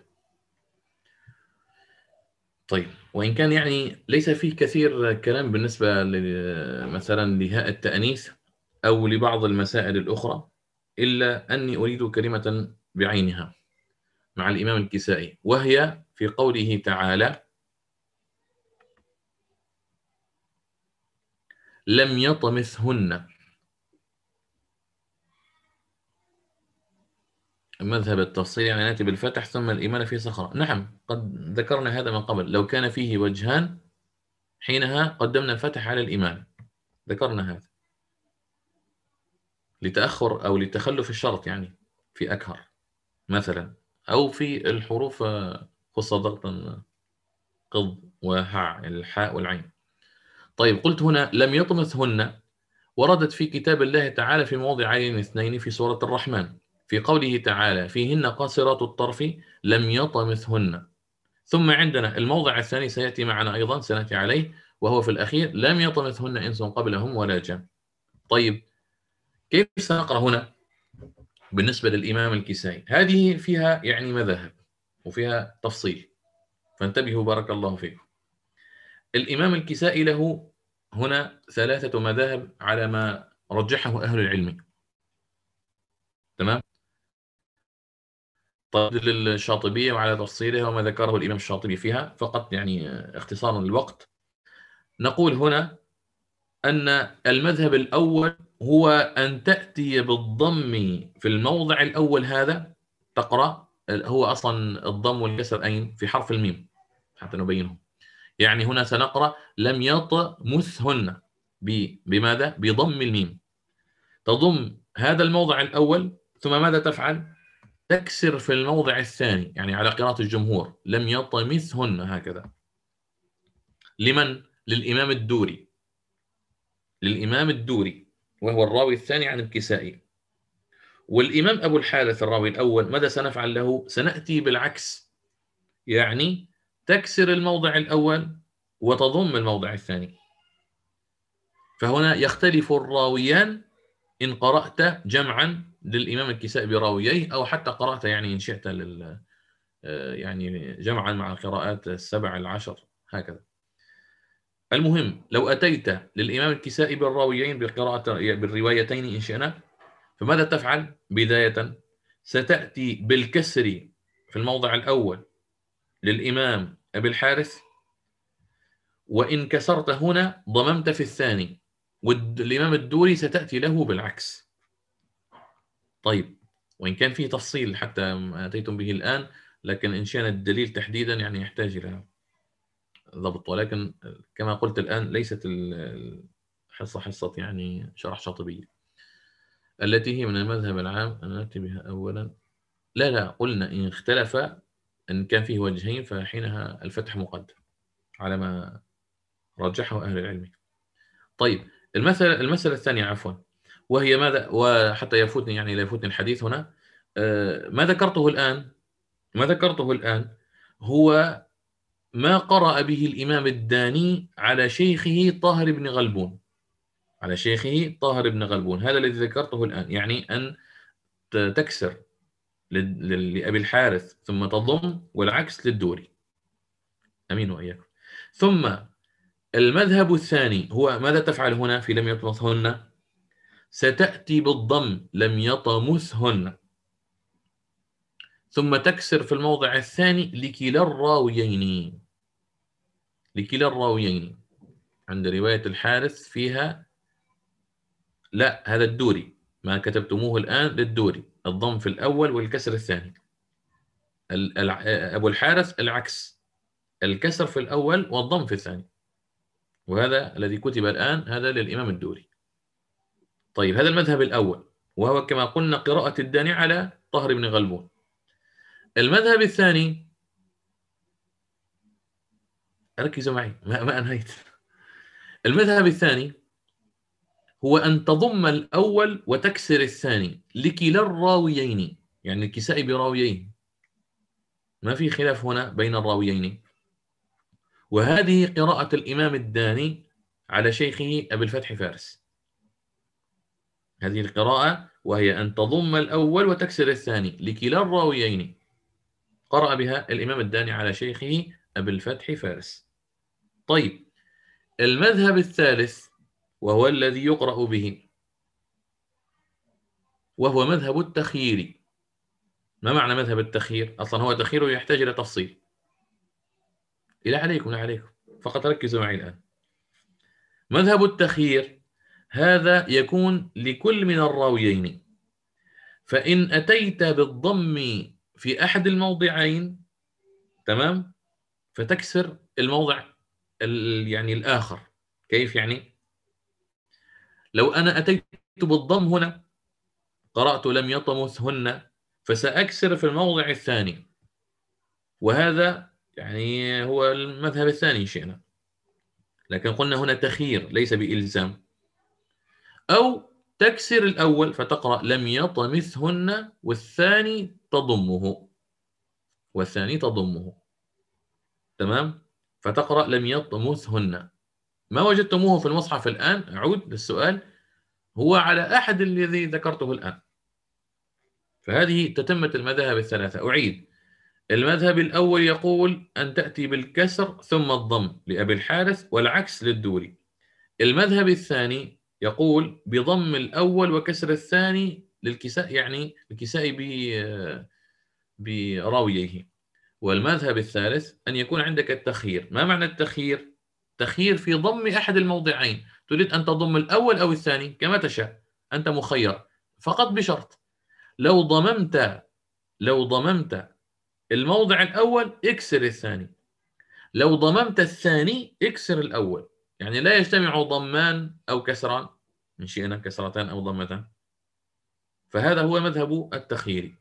طيب، وإن كان يعني ليس فيه كثير كلام بالنسبة مثلا لهاء التأنيث أو لبعض المسائل الأخرى، إلا أني أريد كلمة بعينها مع الإمام الكسائي، وهي في قوله تعالى: لم يطمثهن. مذهب التفصيل يعني نأتي بالفتح ثم الإمالة في صخرة. نعم، قد ذكرنا هذا من قبل، لو كان فيه وجهان حينها قدمنا الفتح على الإمالة، ذكرنا هذا لتأخر أو لتخلف الشرط، يعني في أكهر مثلا، أو في الحروف خص ضغطا قض وهع، الحاء والعين. طيب، قلت هنا لم يطمثهن، وردت في كتاب الله تعالى في موضعين اثنين في سورة الرحمن، في قوله تعالى فيهن قاصرات الطرف لم يطمثهن. ثم عندنا الموضع الثاني سيأتي معنا أيضا، سنأتي عليه، وهو في الأخير لم يطمثهن إنس قبلهم ولا جان. طيب كيف سنقرأ هنا بالنسبة للإمام الكسائي؟ هذه فيها يعني مذاهب وفيها تفصيل، فانتبهوا بارك الله فيكم. الإمام الكسائي له هنا 3 مذاهب على ما رجحه أهل العلم. تمام. طيب للشاطبية وعلى تفصيلها وما ذكره الإمام الشاطبي فيها، فقط يعني اختصارا للوقت نقول هنا أن المذهب الأول هو أن تأتي بالضم في الموضع الأول، هذا تقرأ، هو أصلا الضم والكسر أين؟ في حرف الميم حتى نبينه. يعني هنا سنقرأ لم يطمثهن بماذا؟ بضم الميم. تضم هذا الموضع الأول، ثم ماذا تفعل؟ تكسر في الموضع الثاني، يعني على قراءة الجمهور لم يطمثهن هكذا. لمن؟ للإمام الدوري، للإمام الدوري وهو الراوي الثاني عن الكسائي. والإمام أبو الحارث الراوي الأول ماذا سنفعل له؟ سنأتي بالعكس، يعني تكسر الموضع الأول وتضم الموضع الثاني. فهنا يختلف الراويان إن قرأت جمعا للإمام الكسائي براوييه، أو حتى قرأت يعني إن شئت يعني جمعا مع القراءات 7 10 هكذا. المهم لو أتيت للإمام الكسائي بالراويين بالروايتين إن شئنا، فماذا تفعل؟ بداية ستأتي بالكسر في الموضع الأول للإمام أبي الحارث، وإن كسرت هنا ضممت في الثاني، والإمام الدوري ستأتي له بالعكس. طيب وإن كان فيه تفصيل حتى ما أتيتم به الآن، لكن إن شئنا الدليل تحديدا يعني يحتاج إلى ضبط، ولكن كما قلت الآن ليست حصة يعني شرح شاطبية التي هي من المذهب العام أن نأتي بها أولا. لا قلنا إن اختلف، إن كان فيه وجهين فحينها الفتح مقدم على ما رجحه أهل العلم. طيب المسألة الثانية عفوا، وهي ماذا؟ وحتى يفوتني يعني لا يفوتني الحديث هنا، ما ذكرته الآن هو ما قرأ به الإمام الداني على شيخه طاهر بن غلبون، على شيخه طاهر بن غلبون، هذا الذي ذكرته الآن، يعني أن تكسر لأبي الحارث ثم تضم، والعكس للدوري. أمين وإياكم. ثم المذهب الثاني هو ماذا تفعل هنا في لم يطمثهن؟ ستأتي بالضم لم يطمثهن، ثم تكسر في الموضع الثاني لكلا الراويين، لكلا الراويين. عند رواية الحارث فيها لا، هذا الدوري، ما كتبتموه الآن للدوري الضم في الأول والكسر الثاني. أبو الحارث العكس، الكسر في الأول والضم في الثاني، وهذا الذي كتب الآن هذا للإمام الدوري. طيب هذا المذهب الأول، وهو كما قلنا قراءة الداني على طاهر بن غلبون. المذهب الثاني، ركزوا معي ما أنهيت. المذهب الثاني هو أن تضم الأول وتكسر الثاني لكلا الراويين، يعني الكسائي براويين، ما في خلاف هنا بين الراويين. وهذه قراءة الإمام الداني على شيخه أبي الفتح فارس، هذه القراءة وهي أن تضم الأول وتكسر الثاني لكلا الراويين، قرأ بها الإمام الداني على شيخه أبي الفتح فارس. طيب المذهب الثالث وهو الذي يقرأ به، وهو مذهب التخيير. ما معنى مذهب التخيير؟ أصلا هو تخيير يحتاج إلى تفصيل. لا عليكم فقط ركزوا معي الآن. مذهب التخيير هذا يكون لكل من الراويين، فإن أتيت بالضم في أحد الموضعين تمام، فتكسر الموضع يعني الآخر. كيف يعني؟ لو أنا أتيت بالضم هنا قرأت لم يطمثهن، فسأكسر في الموضع الثاني، وهذا يعني هو المذهب الثاني شئنا، لكن قلنا هنا تخيير ليس بإلزام. أو تكسر الأول فتقرأ لم يطمثهن والثاني تضمه، والثاني تضمه. تمام؟ فتقرأ لم يطمثهن. ما وجدتموه في المصحف الآن، أعود للسؤال، هو على أحد الذي ذكرته الآن. فهذه تتمة المذاهب الثلاثة. أعيد: المذهب الأول يقول أن تأتي بالكسر ثم الضم لأبي الحارث، والعكس للدوري. المذهب الثاني يقول بضم الأول وكسر الثاني للكساء، يعني الكساء براويه. والمذهب الثالث أن يكون عندك التخيير. ما معنى التخيير؟ تخيير في ضم أحد الموضعين، تريد أن تضم الأول أو الثاني كما تشاء، أنت مخير، فقط بشرط لو ضممت الموضع الأول اكسر الثاني، لو ضممت الثاني اكسر الأول. يعني لا يجتمع ضمان أو كسران، من شئنا كسرتان أو ضمتان. فهذا هو مذهب التخيير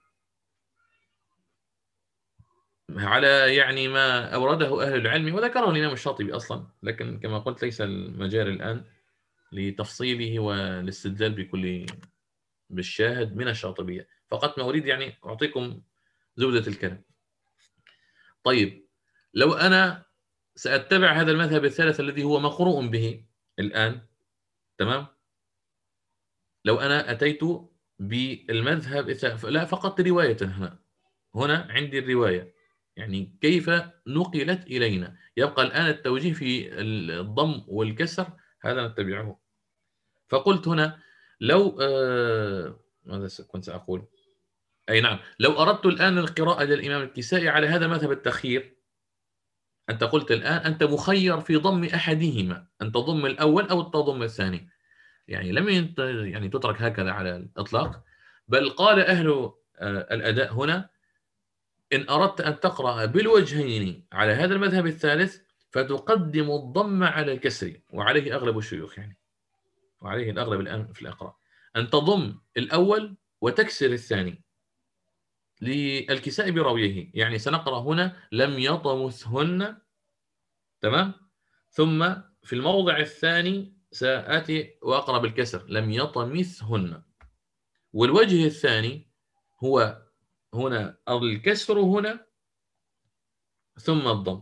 على يعني ما أورده أهل العلم، وذكره الإمام الشاطبي أصلا، لكن كما قلت ليس المجال الآن لتفصيله والاستدلال بالشاهد من الشاطبية. فقط ما أريد يعني أعطيكم زبدة الكلام. طيب، لو أنا سأتبع هذا المذهب الثالث الذي هو مقروء به الآن، تمام؟ لو أنا أتيت بالمذهب الثالث، لا فقط رواية، هنا عندي الرواية، يعني كيف نقلت إلينا. يبقى الآن التوجيه في الضم والكسر، هذا نتبعه. فقلت هنا لو ماذا كنت سأقول؟ أي نعم، لو أردت الآن القراءة للإمام الكسائي على هذا مذهب التخيير، أنت قلت الآن أنت مخير في ضم أحدهما، أن تضم الأول أو تضم الثاني. يعني لم يعني تترك هكذا على الإطلاق، بل قال أهل الأداء هنا إن أردت أن تقرأ بالوجهين على هذا المذهب الثالث فتقدم الضم على الكسر، وعليه أغلب الشيوخ يعني، وعليه الأغلب الآن في الأقراء، أن تضم الأول وتكسر الثاني للكساء براويه. يعني سنقرأ هنا لم يطمثهن، تمام؟ ثم في الموضع الثاني سآتي وأقرأ بالكسر لم يطمثهن. والوجه الثاني هو هنا الكسر هنا ثم الضم،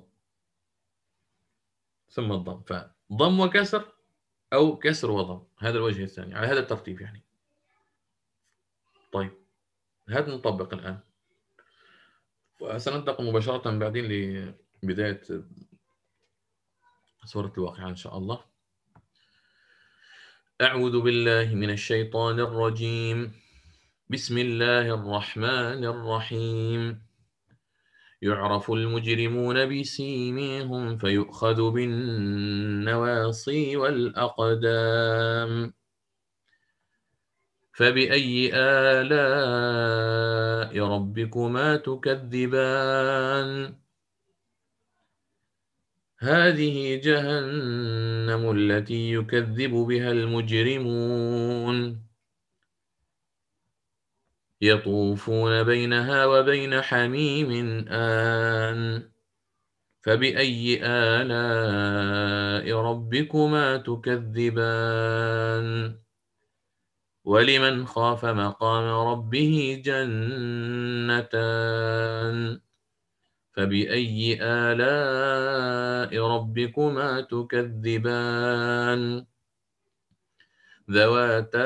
فضم وكسر أو كسر وضم، هذا الوجه الثاني على هذا الترتيب يعني. طيب، هذا نطبق الآن، وسننتقل مباشرة بعدين لبداية سورة الواقعة إن شاء الله. أعوذ بالله من الشيطان الرجيم. بسم الله الرحمن الرحيم. يعرف المجرمون بسيميهم فيؤخذ بالنواصي والأقدام. فبأي آلاء ربكما تكذبان. هذه جهنم التي يكذب بها المجرمون، يطوفون بينها وبين حميم آن. فبأي آلاء ربكما تكذبان. ولمن خاف مقام ربه جنتان. فبأي آلاء ربكما تكذبان. ذواتا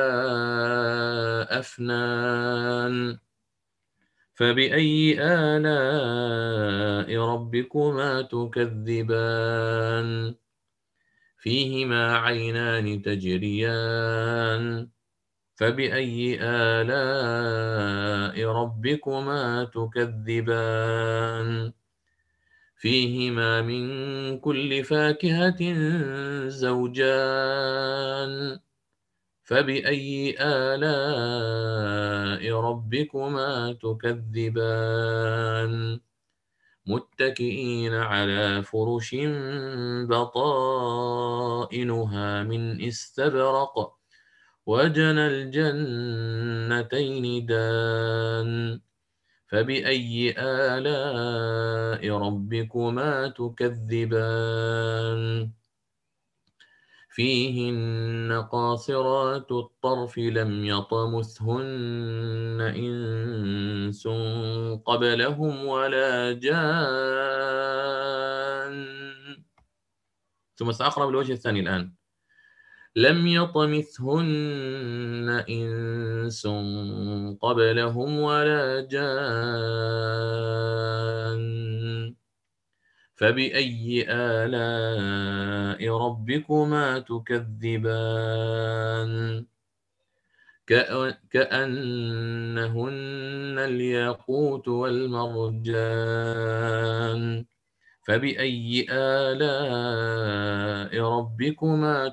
أفنان. فبأي آلاء ربكما تكذبان. فيهما عينان تجريان. فبأي آلاء ربكما تكذبان. فيهما من كل فاكهة زوجان. فبأي آلاء ربكما تكذبان. متكئين على فرش بطائنها من استبرق وجنى الجنتين دان. فبأي آلاء ربكما تكذبان. فيهن قاصرات الطرف لم يطمثهن إنس قبلهم ولا جان. ثم سأقرأ بالوجه الثاني الآن. لم يطمثهن إنس قبلهم ولا جان. فبأي آلاء ربكما تكذبان. كأنهن الياقوت والمرجان. فبأي آلاء ربكما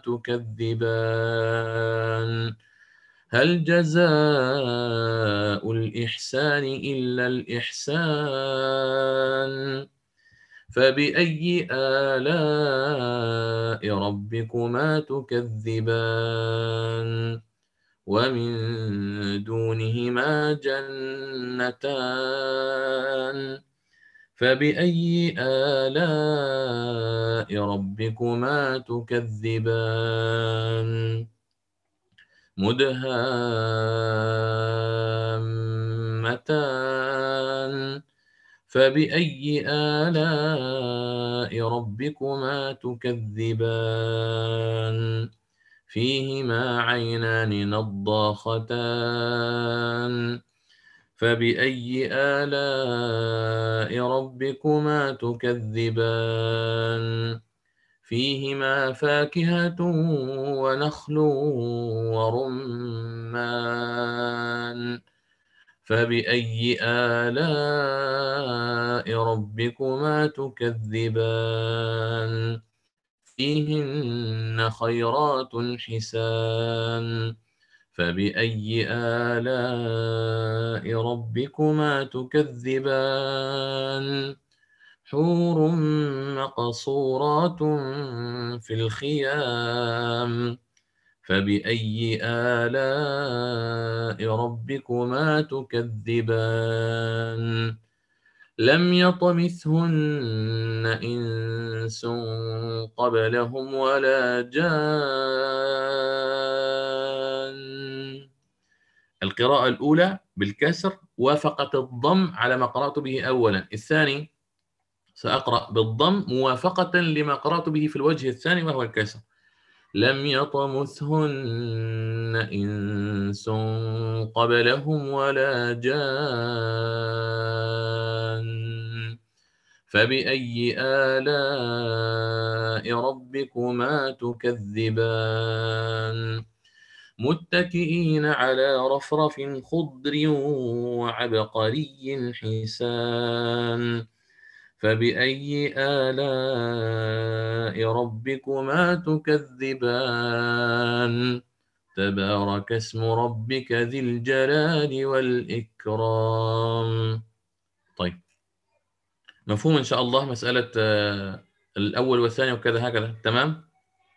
تكذبان. هل جزاء الإحسان إلا الإحسان. فبأي آلاء ربكما تكذبان. ومن دونهما جنتان. فبأي آلاء ربكما تكذبان. مدهامتان. فبأي آلاء ربكما تكذبان. فيهما عينان نضاختان. فبأي آلاء ربكما تكذبان. فيهما فاكهة ونخل ورمان. فبأي آلاء ربكما تكذبان. فيهن خيرات حسان. فبأي آلاء ربكما تكذبان. حور مقصورات في الخيام. فبأي آلاء ربكما تكذبان. لم يطمثهن إنس قبلهم ولا جان. القراءة الأولى بالكسر وافقت الضم على ما قرأت به أولا. الثاني سأقرأ بالضم موافقة لما قرأت به في الوجه الثاني وهو الكسر. لم يطمثهن إنس قبلهم ولا جان. فبأي آلاء ربكما تكذبان. متكئين على رفرف خضر وعبقري حسان. فبأي آلاء ربكما تكذبان. تبارك اسم ربك ذي الجلال والإكرام. طيب، مفهوم إن شاء الله مسألة الأول والثاني وكذا هكذا؟ تمام؟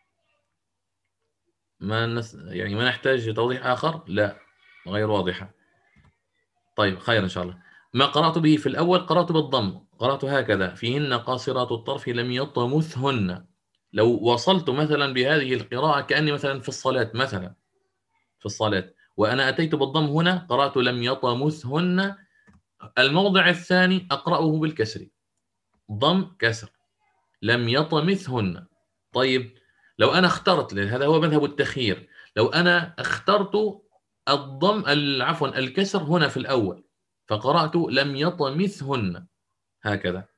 يعني ما نحتاج توضيح آخر؟ لا، غير واضحة. طيب، خير إن شاء الله. ما قرأت به في الأول قرأت بالضم، قرأت هكذا: فيهن قاصرات الطرف لم يطمثهن. لو وصلت مثلا بهذه القراءة كأني مثلا في الصلاة، مثلا في الصلاة، وأنا أتيت بالضم هنا قرأت لم يطمثهن. الموضع الثاني أقرأه بالكسر، ضم كسر، لم يطمثهن. طيب، لو أنا اخترت، هذا هو مذهب التخيير، لو أنا اخترت الضم عفوا الكسر هنا في الأول فقرأت لم يطمثهن هكذا،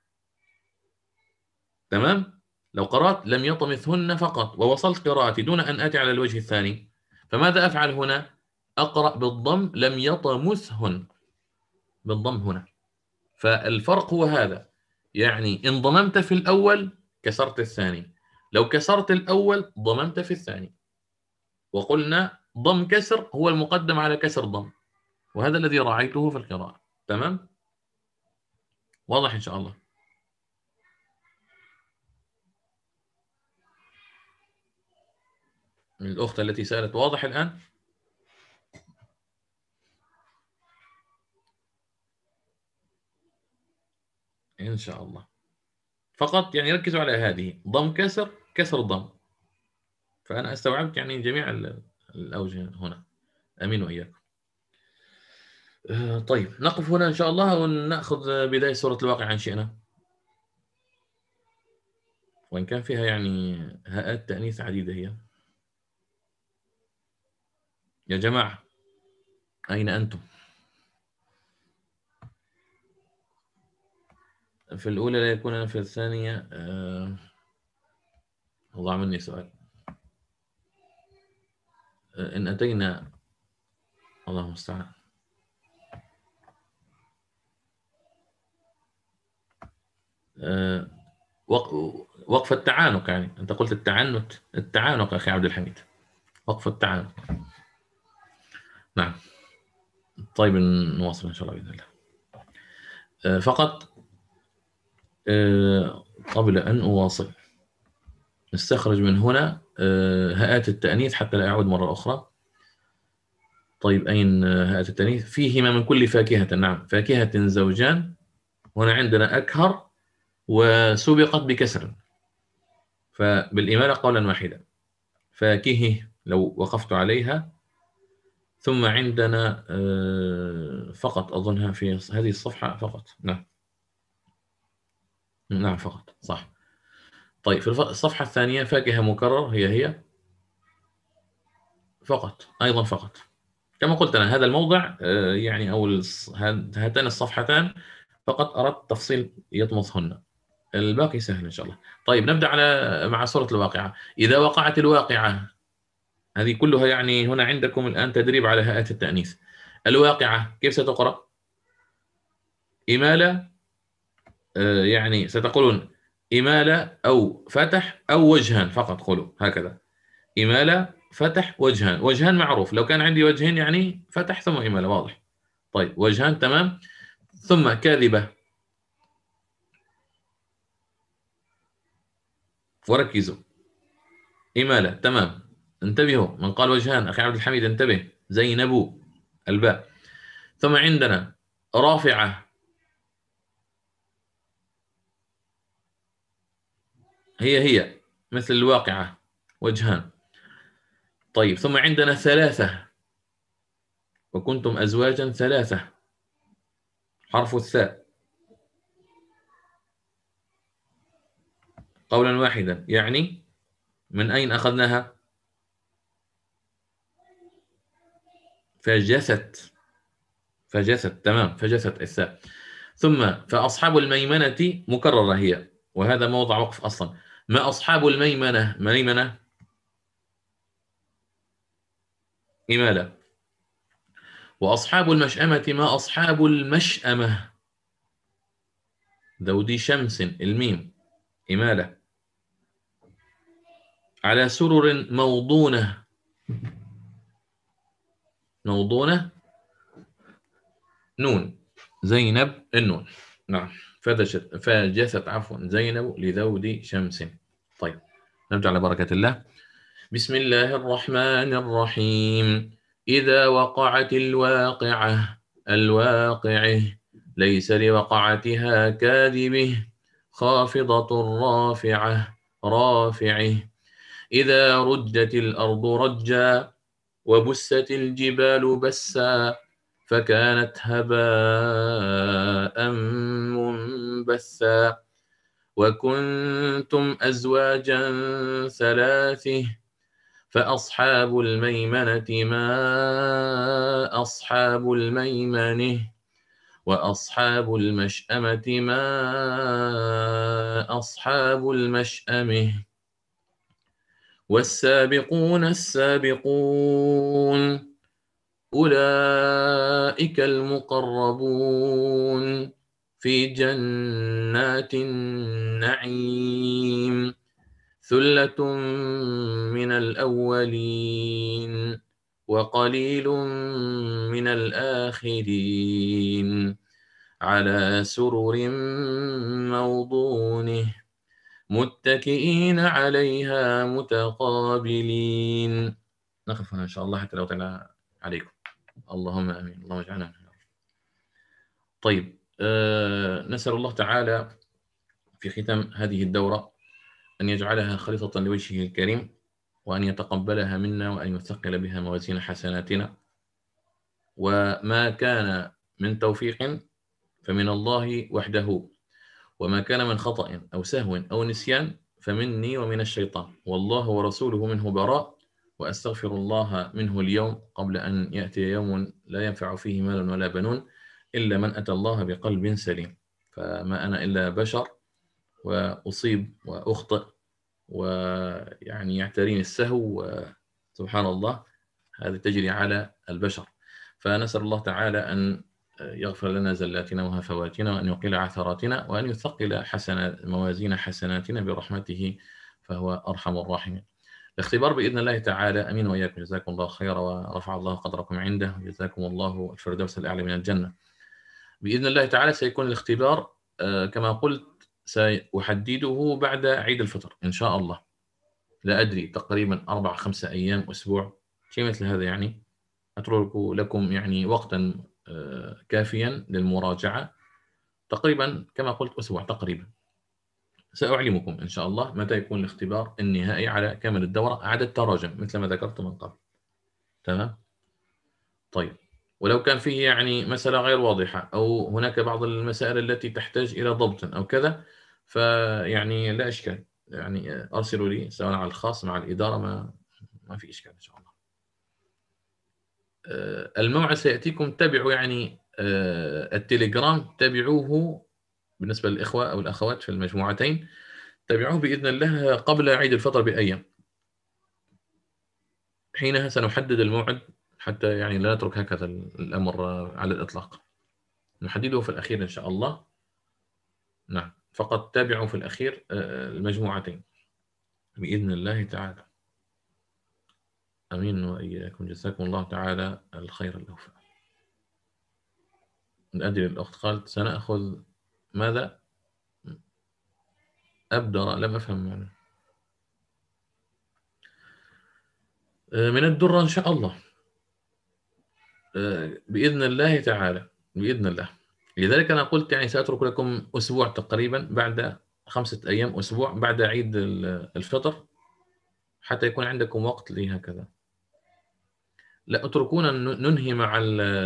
تمام؟ لو قرأت لم يطمثهن فقط ووصلت قراءتي دون أن آتي على الوجه الثاني، فماذا أفعل هنا؟ أقرأ بالضم لم يطمثهن، بالضم هنا. فالفرق هو هذا، يعني إن ضممت في الأول كسرت الثاني، لو كسرت الأول ضممت في الثاني. وقلنا ضم كسر هو المقدم على كسر ضم، وهذا الذي راعيته في القراءة. تمام؟ واضح إن شاء الله. الأخت التي سألت واضح الآن؟ إن شاء الله. فقط يعني ركزوا على هذه: ضم كسر كسر ضم، فأنا استوعبت يعني جميع الأوجه هنا. آمين وإياكم. طيب نقف هنا إن شاء الله ونأخذ بداية سورة الواقعة إن شئنا، وإن كان فيها يعني هاءات تأنيث عديدة هي. يا جماعة أين أنتم؟ في الأولى لا يكون، في الثانية ضاع مني سؤال. إن أتينا، الله المستعان. وقف التعانق، يعني أنت قلت التعنت، التعانق أخي عبد الحميد، وقف التعانق. نعم. طيب نواصل إن شاء الله بإذن الله. فقط قبل أن أواصل نستخرج من هنا هاءات التأنيث حتى لا أعود مرة أخرى. طيب أين هاءات التأنيث؟ فيهما من كل فاكهة. نعم، فاكهة زوجان، هنا عندنا أكهر وسبقت بكسر، فبالإمالة قولا واحدا فاكهه لو وقفت عليها. ثم عندنا فقط أظنها في هذه الصفحة فقط. نعم نعم فقط صح. طيب في الصفحة الثانية فاكهة مكرر هي فقط، أيضا فقط. كما قلت أنا هذا الموضع يعني أو هاتان الصفحتان فقط أردت تفصيل يطمثهن، الباقي سهل إن شاء الله. طيب نبدأ مع سورة الواقعة. إذا وقعت الواقعة، هذه كلها يعني هنا عندكم الآن تدريب على هاءات التأنيث. الواقعة كيف ستقرأ؟ إمالة، يعني ستقولون إمالة أو فتح أو وجهان فقط، قولوا هكذا: إمالة فتح وجهان. وجهان معروف، لو كان عندي وجهين يعني فتح ثم إمالة، واضح. طيب وجهان تمام. ثم كاذبة، وركزوا. إمالة تمام، انتبهوا من قال وجهان أخي عبد الحميد انتبه. زينب الباء. ثم عندنا رافعة، هي مثل الواقعة، وجهان. طيب ثم عندنا ثلاثة، وكنتم أزواجا ثلاثة، حرف الثاء قولا واحدا، يعني من أين أخذناها؟ فجست تمام، فجست الثاء. ثم فأصحاب الميمنة مكررة هي، وهذا موضع وقف أصلا. ما أصحاب الميمنة؟ ميمنة إمالة. وأصحاب المشأمة، ما أصحاب المشأمة؟ ذودي شمس، الميم إمالة. على سرر موضونة، موضونة نون، زينب النون. نعم، فجست عفوا زينب لذود شمس. طيب نرجع على بركة الله. بسم الله الرحمن الرحيم. إذا وقعت الواقعة، الواقعة ليس لوقعتها كاذبة، خافضة رافعة، رافعة. إذا رجت الأرض رجا، وبست الجبال بسا، فكانت هباء منبثا. وكنتم أزواجا ثلاثة، فأصحاب الميمنة ما أصحاب الميمنة، وأصحاب المشأمة ما أصحاب المشأمة. والسابقون السابقون أولئك المقربون في جنات النعيم، ثلة من الأولين وقليل من الآخرين، على سرر موضونة متكئين عليها متقابلين. نقف هنا إن شاء الله حتى لو طلع عليكم. اللهم آمين، اللهم اجعلنا منهم. طيب نسأل الله تعالى في ختام هذه الدورة أن يجعلها خالصة لوجهه الكريم، وأن يتقبلها منا وأن يثقل بها موازين حسناتنا. وما كان من توفيق فمن الله وحده، وما كان من خطأ أو سهو أو نسيان فمني ومن الشيطان، والله ورسوله منه براء، وأستغفر الله منه اليوم قبل أن يأتي يوم لا ينفع فيه مال ولا بنون إلا من أتى الله بقلب سليم. فما أنا إلا بشر، وأصيب وأخطئ، ويعني يعتريني السهو، سبحان الله، هذه تجري على البشر. فنسأل الله تعالى أن يغفر لنا زلاتنا وهفواتنا، وأن يقل عثراتنا، وأن يثقل موازين حسناتنا برحمته، فهو أرحم الراحمين. الاختبار بإذن الله تعالى، أمين وإياكم، جزاكم الله خيرا ورفع الله قدركم عنده، وجزاكم الله الفردوس الأعلى من الجنة. بإذن الله تعالى سيكون الاختبار كما قلت سأحدده بعد عيد الفطر إن شاء الله. لا أدري، تقريبا 4-5 أيام، أسبوع، شيء مثل هذا. يعني أترك لكم يعني وقتا كافيا للمراجعة، تقريبا كما قلت أسبوع تقريبا. سأعلمكم إن شاء الله متى يكون الاختبار النهائي على كامل الدورة، عدد تراجم مثل ما ذكرت من قبل. تمام؟ طيب، ولو كان فيه يعني مسألة غير واضحة، أو هناك بعض المسائل التي تحتاج إلى ضبط أو كذا، فيعني لا إشكال، يعني أرسلوا لي سواء على الخاص مع الإدارة، ما في إشكال إن شاء الله. الموعد سيأتيكم، تابعوا يعني التليجرام، تابعوه بالنسبة للإخوة أو الأخوات في المجموعتين، تابعوه بإذن الله قبل عيد الفطر بأيام. حينها سنحدد الموعد، حتى يعني لا نترك هكذا الأمر على الإطلاق، نحدده في الأخير إن شاء الله. نعم، فقط تابعوا في الأخير المجموعتين بإذن الله تعالى. أمين وإياكم، جزاكم الله تعالى الخير الأوفى. أدري الأخت قالت سنأخذ ماذا؟ أبدر، لم أفهم يعني. من الدرة إن شاء الله، بإذن الله تعالى، بإذن الله. لذلك أنا قلت يعني سأترك لكم أسبوع تقريبا، بعد 5 أيام، أسبوع بعد عيد الفطر، حتى يكون عندكم وقت لهكذا. لا اتركونا ننهي مع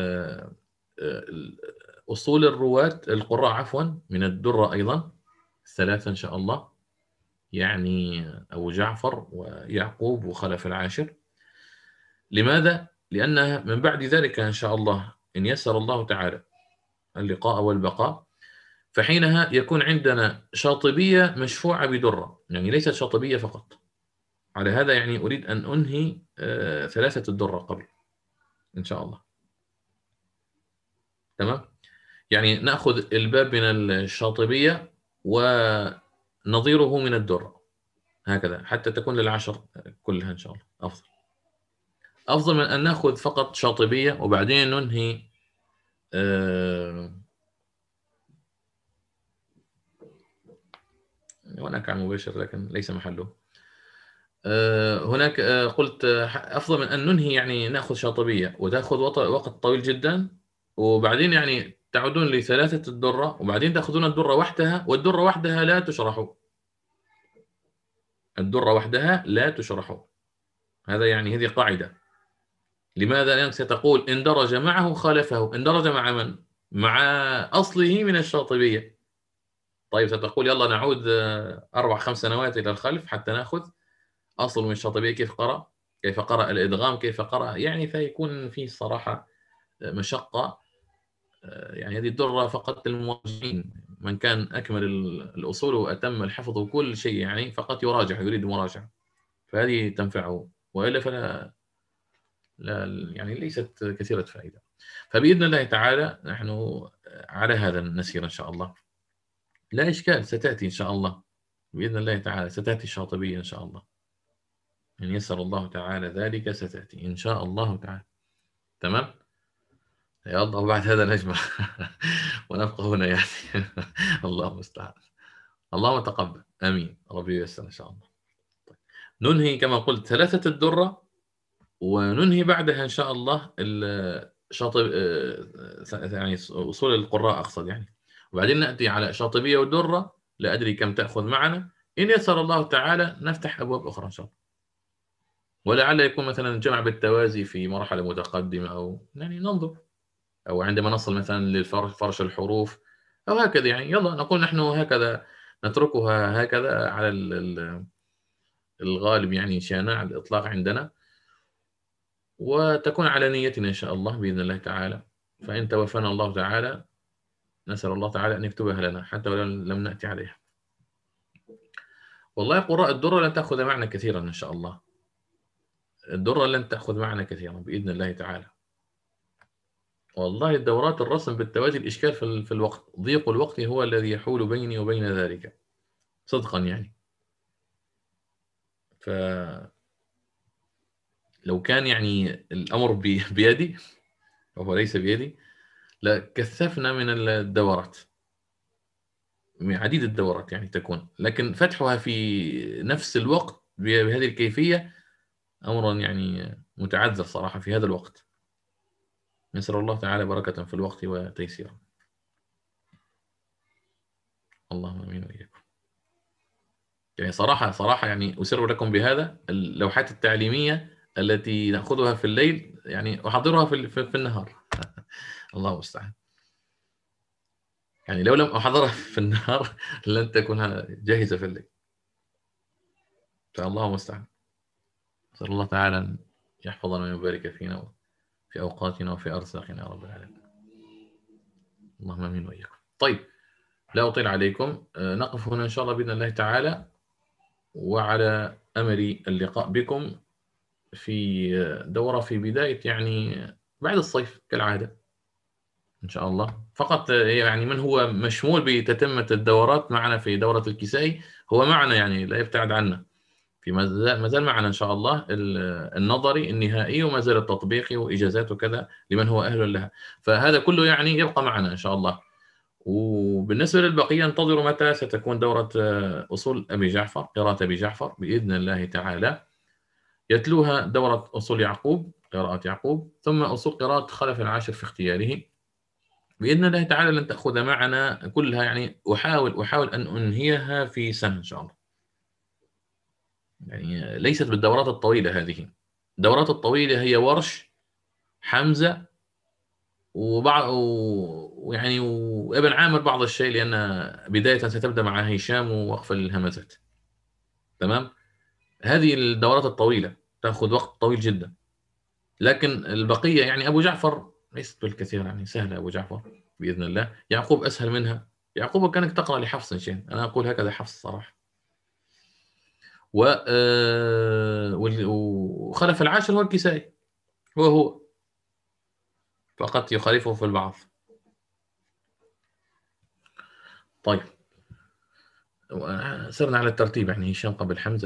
أصول الرواة القراء عفوا من الدرة أيضا 3 إن شاء الله، يعني أبو جعفر ويعقوب وخلف العاشر. لماذا؟ لأنها من بعد ذلك إن شاء الله إن يسر الله تعالى اللقاء والبقاء، فحينها يكون عندنا شاطبية مشفوعة بدرة، يعني ليست شاطبية فقط. على هذا يعني أريد أن أنهي 3 الدرة قبل إن شاء الله. تمام؟ يعني نأخذ الباب من الشاطبية ونظيره من الدرة، هكذا حتى تكون للعشر كلها إن شاء الله. أفضل من أن نأخذ فقط شاطبية وبعدين ننهي هناك عن مباشر لكن ليس محله. هناك قلت أفضل من أن ننهي، يعني نأخذ شاطبية وتأخذ وقت طويل جدا، وبعدين يعني تعودون ل3 الدرة، وبعدين تأخذون الدرة وحدها، والدرة وحدها لا تشرح، الدرة وحدها لا تشرح. هذا يعني هذه قاعدة. لماذا؟ لأنك ستقول اندرج معه خالفه، اندرج مع من؟ مع أصله من الشاطبية. طيب ستقول يلا نعود 4-5 سنوات إلى الخلف حتى نأخذ أصل من الشاطبية، كيف قرأ الإدغام، كيف قرأ، يعني فيكون فيه صراحة مشقة. يعني هذه الدرة فقط للمراجعين، من كان أكمل الأصول وأتم الحفظ وكل شيء، يعني فقط يريد مراجعة، فهذه تنفعه، وإلا فلا يعني ليست كثيرة فائدة. فبإذن الله تعالى نحن على هذا نسير إن شاء الله، لا إشكال، ستأتي إن شاء الله بإذن الله تعالى، ستأتي الشاطبية إن شاء الله، إن يسر الله تعالى ذلك ستأتي إن شاء الله تعالى. تمام يا الله، وبعد هذا نجمع ونبقى هنا يعني الله المستعان. اللهم تقبل، آمين، ربي ييسر إن شاء الله. طيب. ننهي كما قلت 3 الدرة، وننهي بعدها إن شاء الله شاطب، يعني أصول القراء أقصد يعني، وبعدين نأتي على شاطبية ودرة، لا أدري كم تأخذ معنا، إن يسر الله تعالى نفتح أبواب أخرى إن شاء الله. ولعل يكون مثلا جمع بالتوازي في مرحلة متقدمة، أو يعني ننظر، أو عندما نصل مثلا لفرش الحروف أو هكذا. يعني يلا نقول نحن هكذا، نتركها هكذا على الغالب يعني شانع على الإطلاق عندنا، وتكون على نيتنا إن شاء الله بإذن الله تعالى. فإن توفانا الله تعالى نسأل الله تعالى أن يكتبها لنا حتى ولو لم نأتي عليها. والله قراء الدرة لن تأخذ معنا كثيرا إن شاء الله، الدرة لن تأخذ معنا كثيرا بإذن الله تعالى. والله الدورات الرسم بالتوازي الإشكال في الوقت، ضيق الوقت هو الذي يحول بيني وبين ذلك صدقا يعني. فلو كان يعني الأمر بيدي وهو ليس بيدي لكثفنا من الدورات، من عديد الدورات يعني تكون، لكن فتحها في نفس الوقت بهذه الكيفية أمر يعني متعذر صراحة في هذا الوقت. نسأل الله تعالى بركة في الوقت وتيسيرا. اللهم امين واياكم. يعني صراحة يعني أسر لكم بهذا، اللوحات التعليمية التي نأخذها في الليل يعني أحضرها في النهار. الله المستعان. يعني لو لم أحضرها في النهار لن تكون جاهزة في الليل. فالله المستعان. نسأل الله تعالى أن يحفظنا ويبارك فينا في أوقاتنا وفي أرزاقنا يا رب العالمين. اللهم امين واياكم. طيب لا أطيل عليكم، نقف هنا إن شاء الله بإذن الله تعالى، وعلى أمل اللقاء بكم في دورة في بداية يعني بعد الصيف كالعادة إن شاء الله. فقط يعني من هو مشمول بتتمة الدورات معنا في دورة الكسائي هو معنا، يعني لا يبتعد عنا، في ما زال معنا إن شاء الله النظري النهائي، وما زال التطبيقي وإجازات وكذا لمن هو أهل لها. فهذا كله يعني يبقى معنا إن شاء الله. وبالنسبة للبقية انتظروا متى ستكون دورة أصول أبي جعفر، قراءة أبي جعفر بإذن الله تعالى، يتلوها دورة أصول يعقوب، قراءة يعقوب، ثم أصول قراءة خلف العاشر في اختياره بإذن الله تعالى. لن تأخذ معنا كلها، يعني أحاول أن أنهيها في سنة إن شاء الله. يعني ليست بالدورات الطويلة هذه، الدورات الطويلة هي ورش، حمزة، وبعض ويعني وابن عامر بعض الشيء، لأن بداية ستبدأ مع هشام ووقف الهمزات. تمام. هذه الدورات الطويلة تأخذ وقت طويل جدا، لكن البقية يعني أبو جعفر ليست بالكثير، يعني سهلة أبو جعفر بإذن الله. يعقوب أسهل منها، يعقوب كانك تقرأ لحفص شيء، أنا أقول هكذا حفص صراحة. وخلف العاشر هو الكسائي، هو فقط يخالفه في البعض. طيب سرنا على الترتيب، يعني هشام قبل حمزة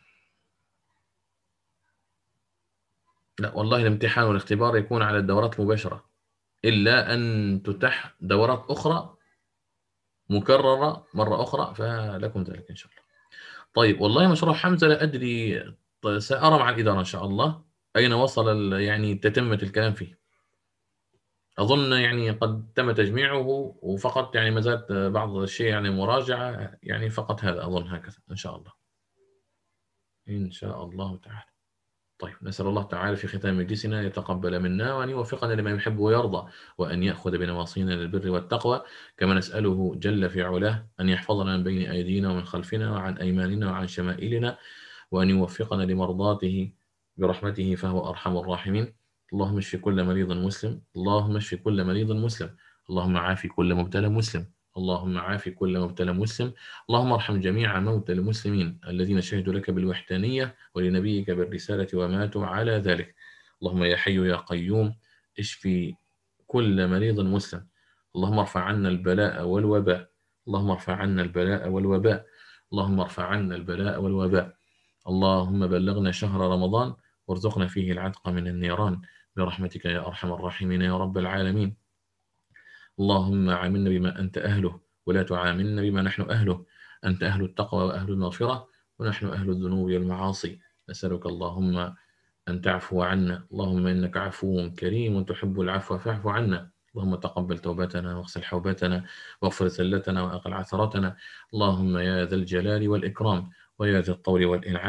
لا والله الامتحان والاختبار يكون على الدورات المباشرة، إلا أن تتاح دورات أخرى مكررة مرة أخرى فلكم ذلك إن شاء الله. طيب والله مشروع حمزة لا أدري، سأرى مع الإدارة إن شاء الله أين وصل يعني تتمة الكلام فيه. أظن يعني قد تم تجميعه، وفقط يعني ما زالت بعض الشيء يعني مراجعة، يعني فقط هذا أظن هكذا إن شاء الله، إن شاء الله تعالى. طيب نسأل الله تعالى في ختام مجلسنا يتقبل منا وأن يوفقنا لما يحب ويرضى، وأن يأخذ بنواصينا للبر والتقوى، كما نسأله جل في علاه أن يحفظنا من بين أيدينا ومن خلفنا وعن أيماننا وعن شمائلنا، وأن يوفقنا لمرضاته برحمته فهو أرحم الراحمين. اللهم اشف كل مريض مسلم، اللهم اشف كل مريض مسلم، اللهم عافي كل مبتلى مسلم، اللهم عافي كل مبتلى مسلم، اللهم ارحم جميع موتى المسلمين الذين شهدوا لك بالوحدانية ولنبيك بالرسالة وماتوا على ذلك. اللهم يا حي يا قيوم اشفي كل مريض مسلم، اللهم ارفع عنا البلاء والوباء، اللهم ارفع عنا البلاء والوباء، اللهم ارفع عنا البلاء والوباء. اللهم بلغنا شهر رمضان وارزقنا فيه العتق من النيران برحمتك يا أرحم الراحمين يا رب العالمين. اللهم عاملنا بما أنت أهله ولا تعاملنا بما نحن أهله، أنت أهل التقوى وأهل المغفرة ونحن أهل الذنوب والمعاصي. نسألك اللهم أن تعفو عنا، اللهم إنك عفو كريم تحب العفو فاعف عنا. اللهم تقبل توبتنا واغسل حوبتنا واغفر زلتنا وأقل عثرتنا. اللهم يا ذا الجلال والإكرام ويا ذا الطول والإنعام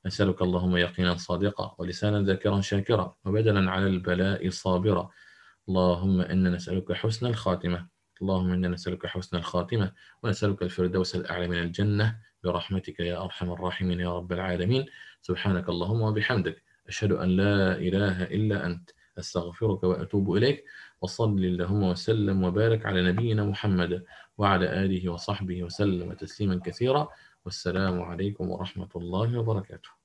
نسألك اللهم يقينا صادقا ولسانا ذاكرا شاكرا وبدنا على البلاء صابرا. اللهم إنا نسألك حسن الخاتمة. اللهم إنا نسألك حسن الخاتمة ونسألك الفردوس الأعلى من الجنة برحمتك يا أرحم الراحمين يا رب العالمين. سبحانك اللهم وبحمدك، أشهد أن لا إله إلا أنت، أستغفرك وأتوب إليك. وصل اللهم وسلم وبارك على نبينا محمد وعلى آله وصحبه وسلم تسليما كثيرا. والسلام عليكم ورحمة الله وبركاته.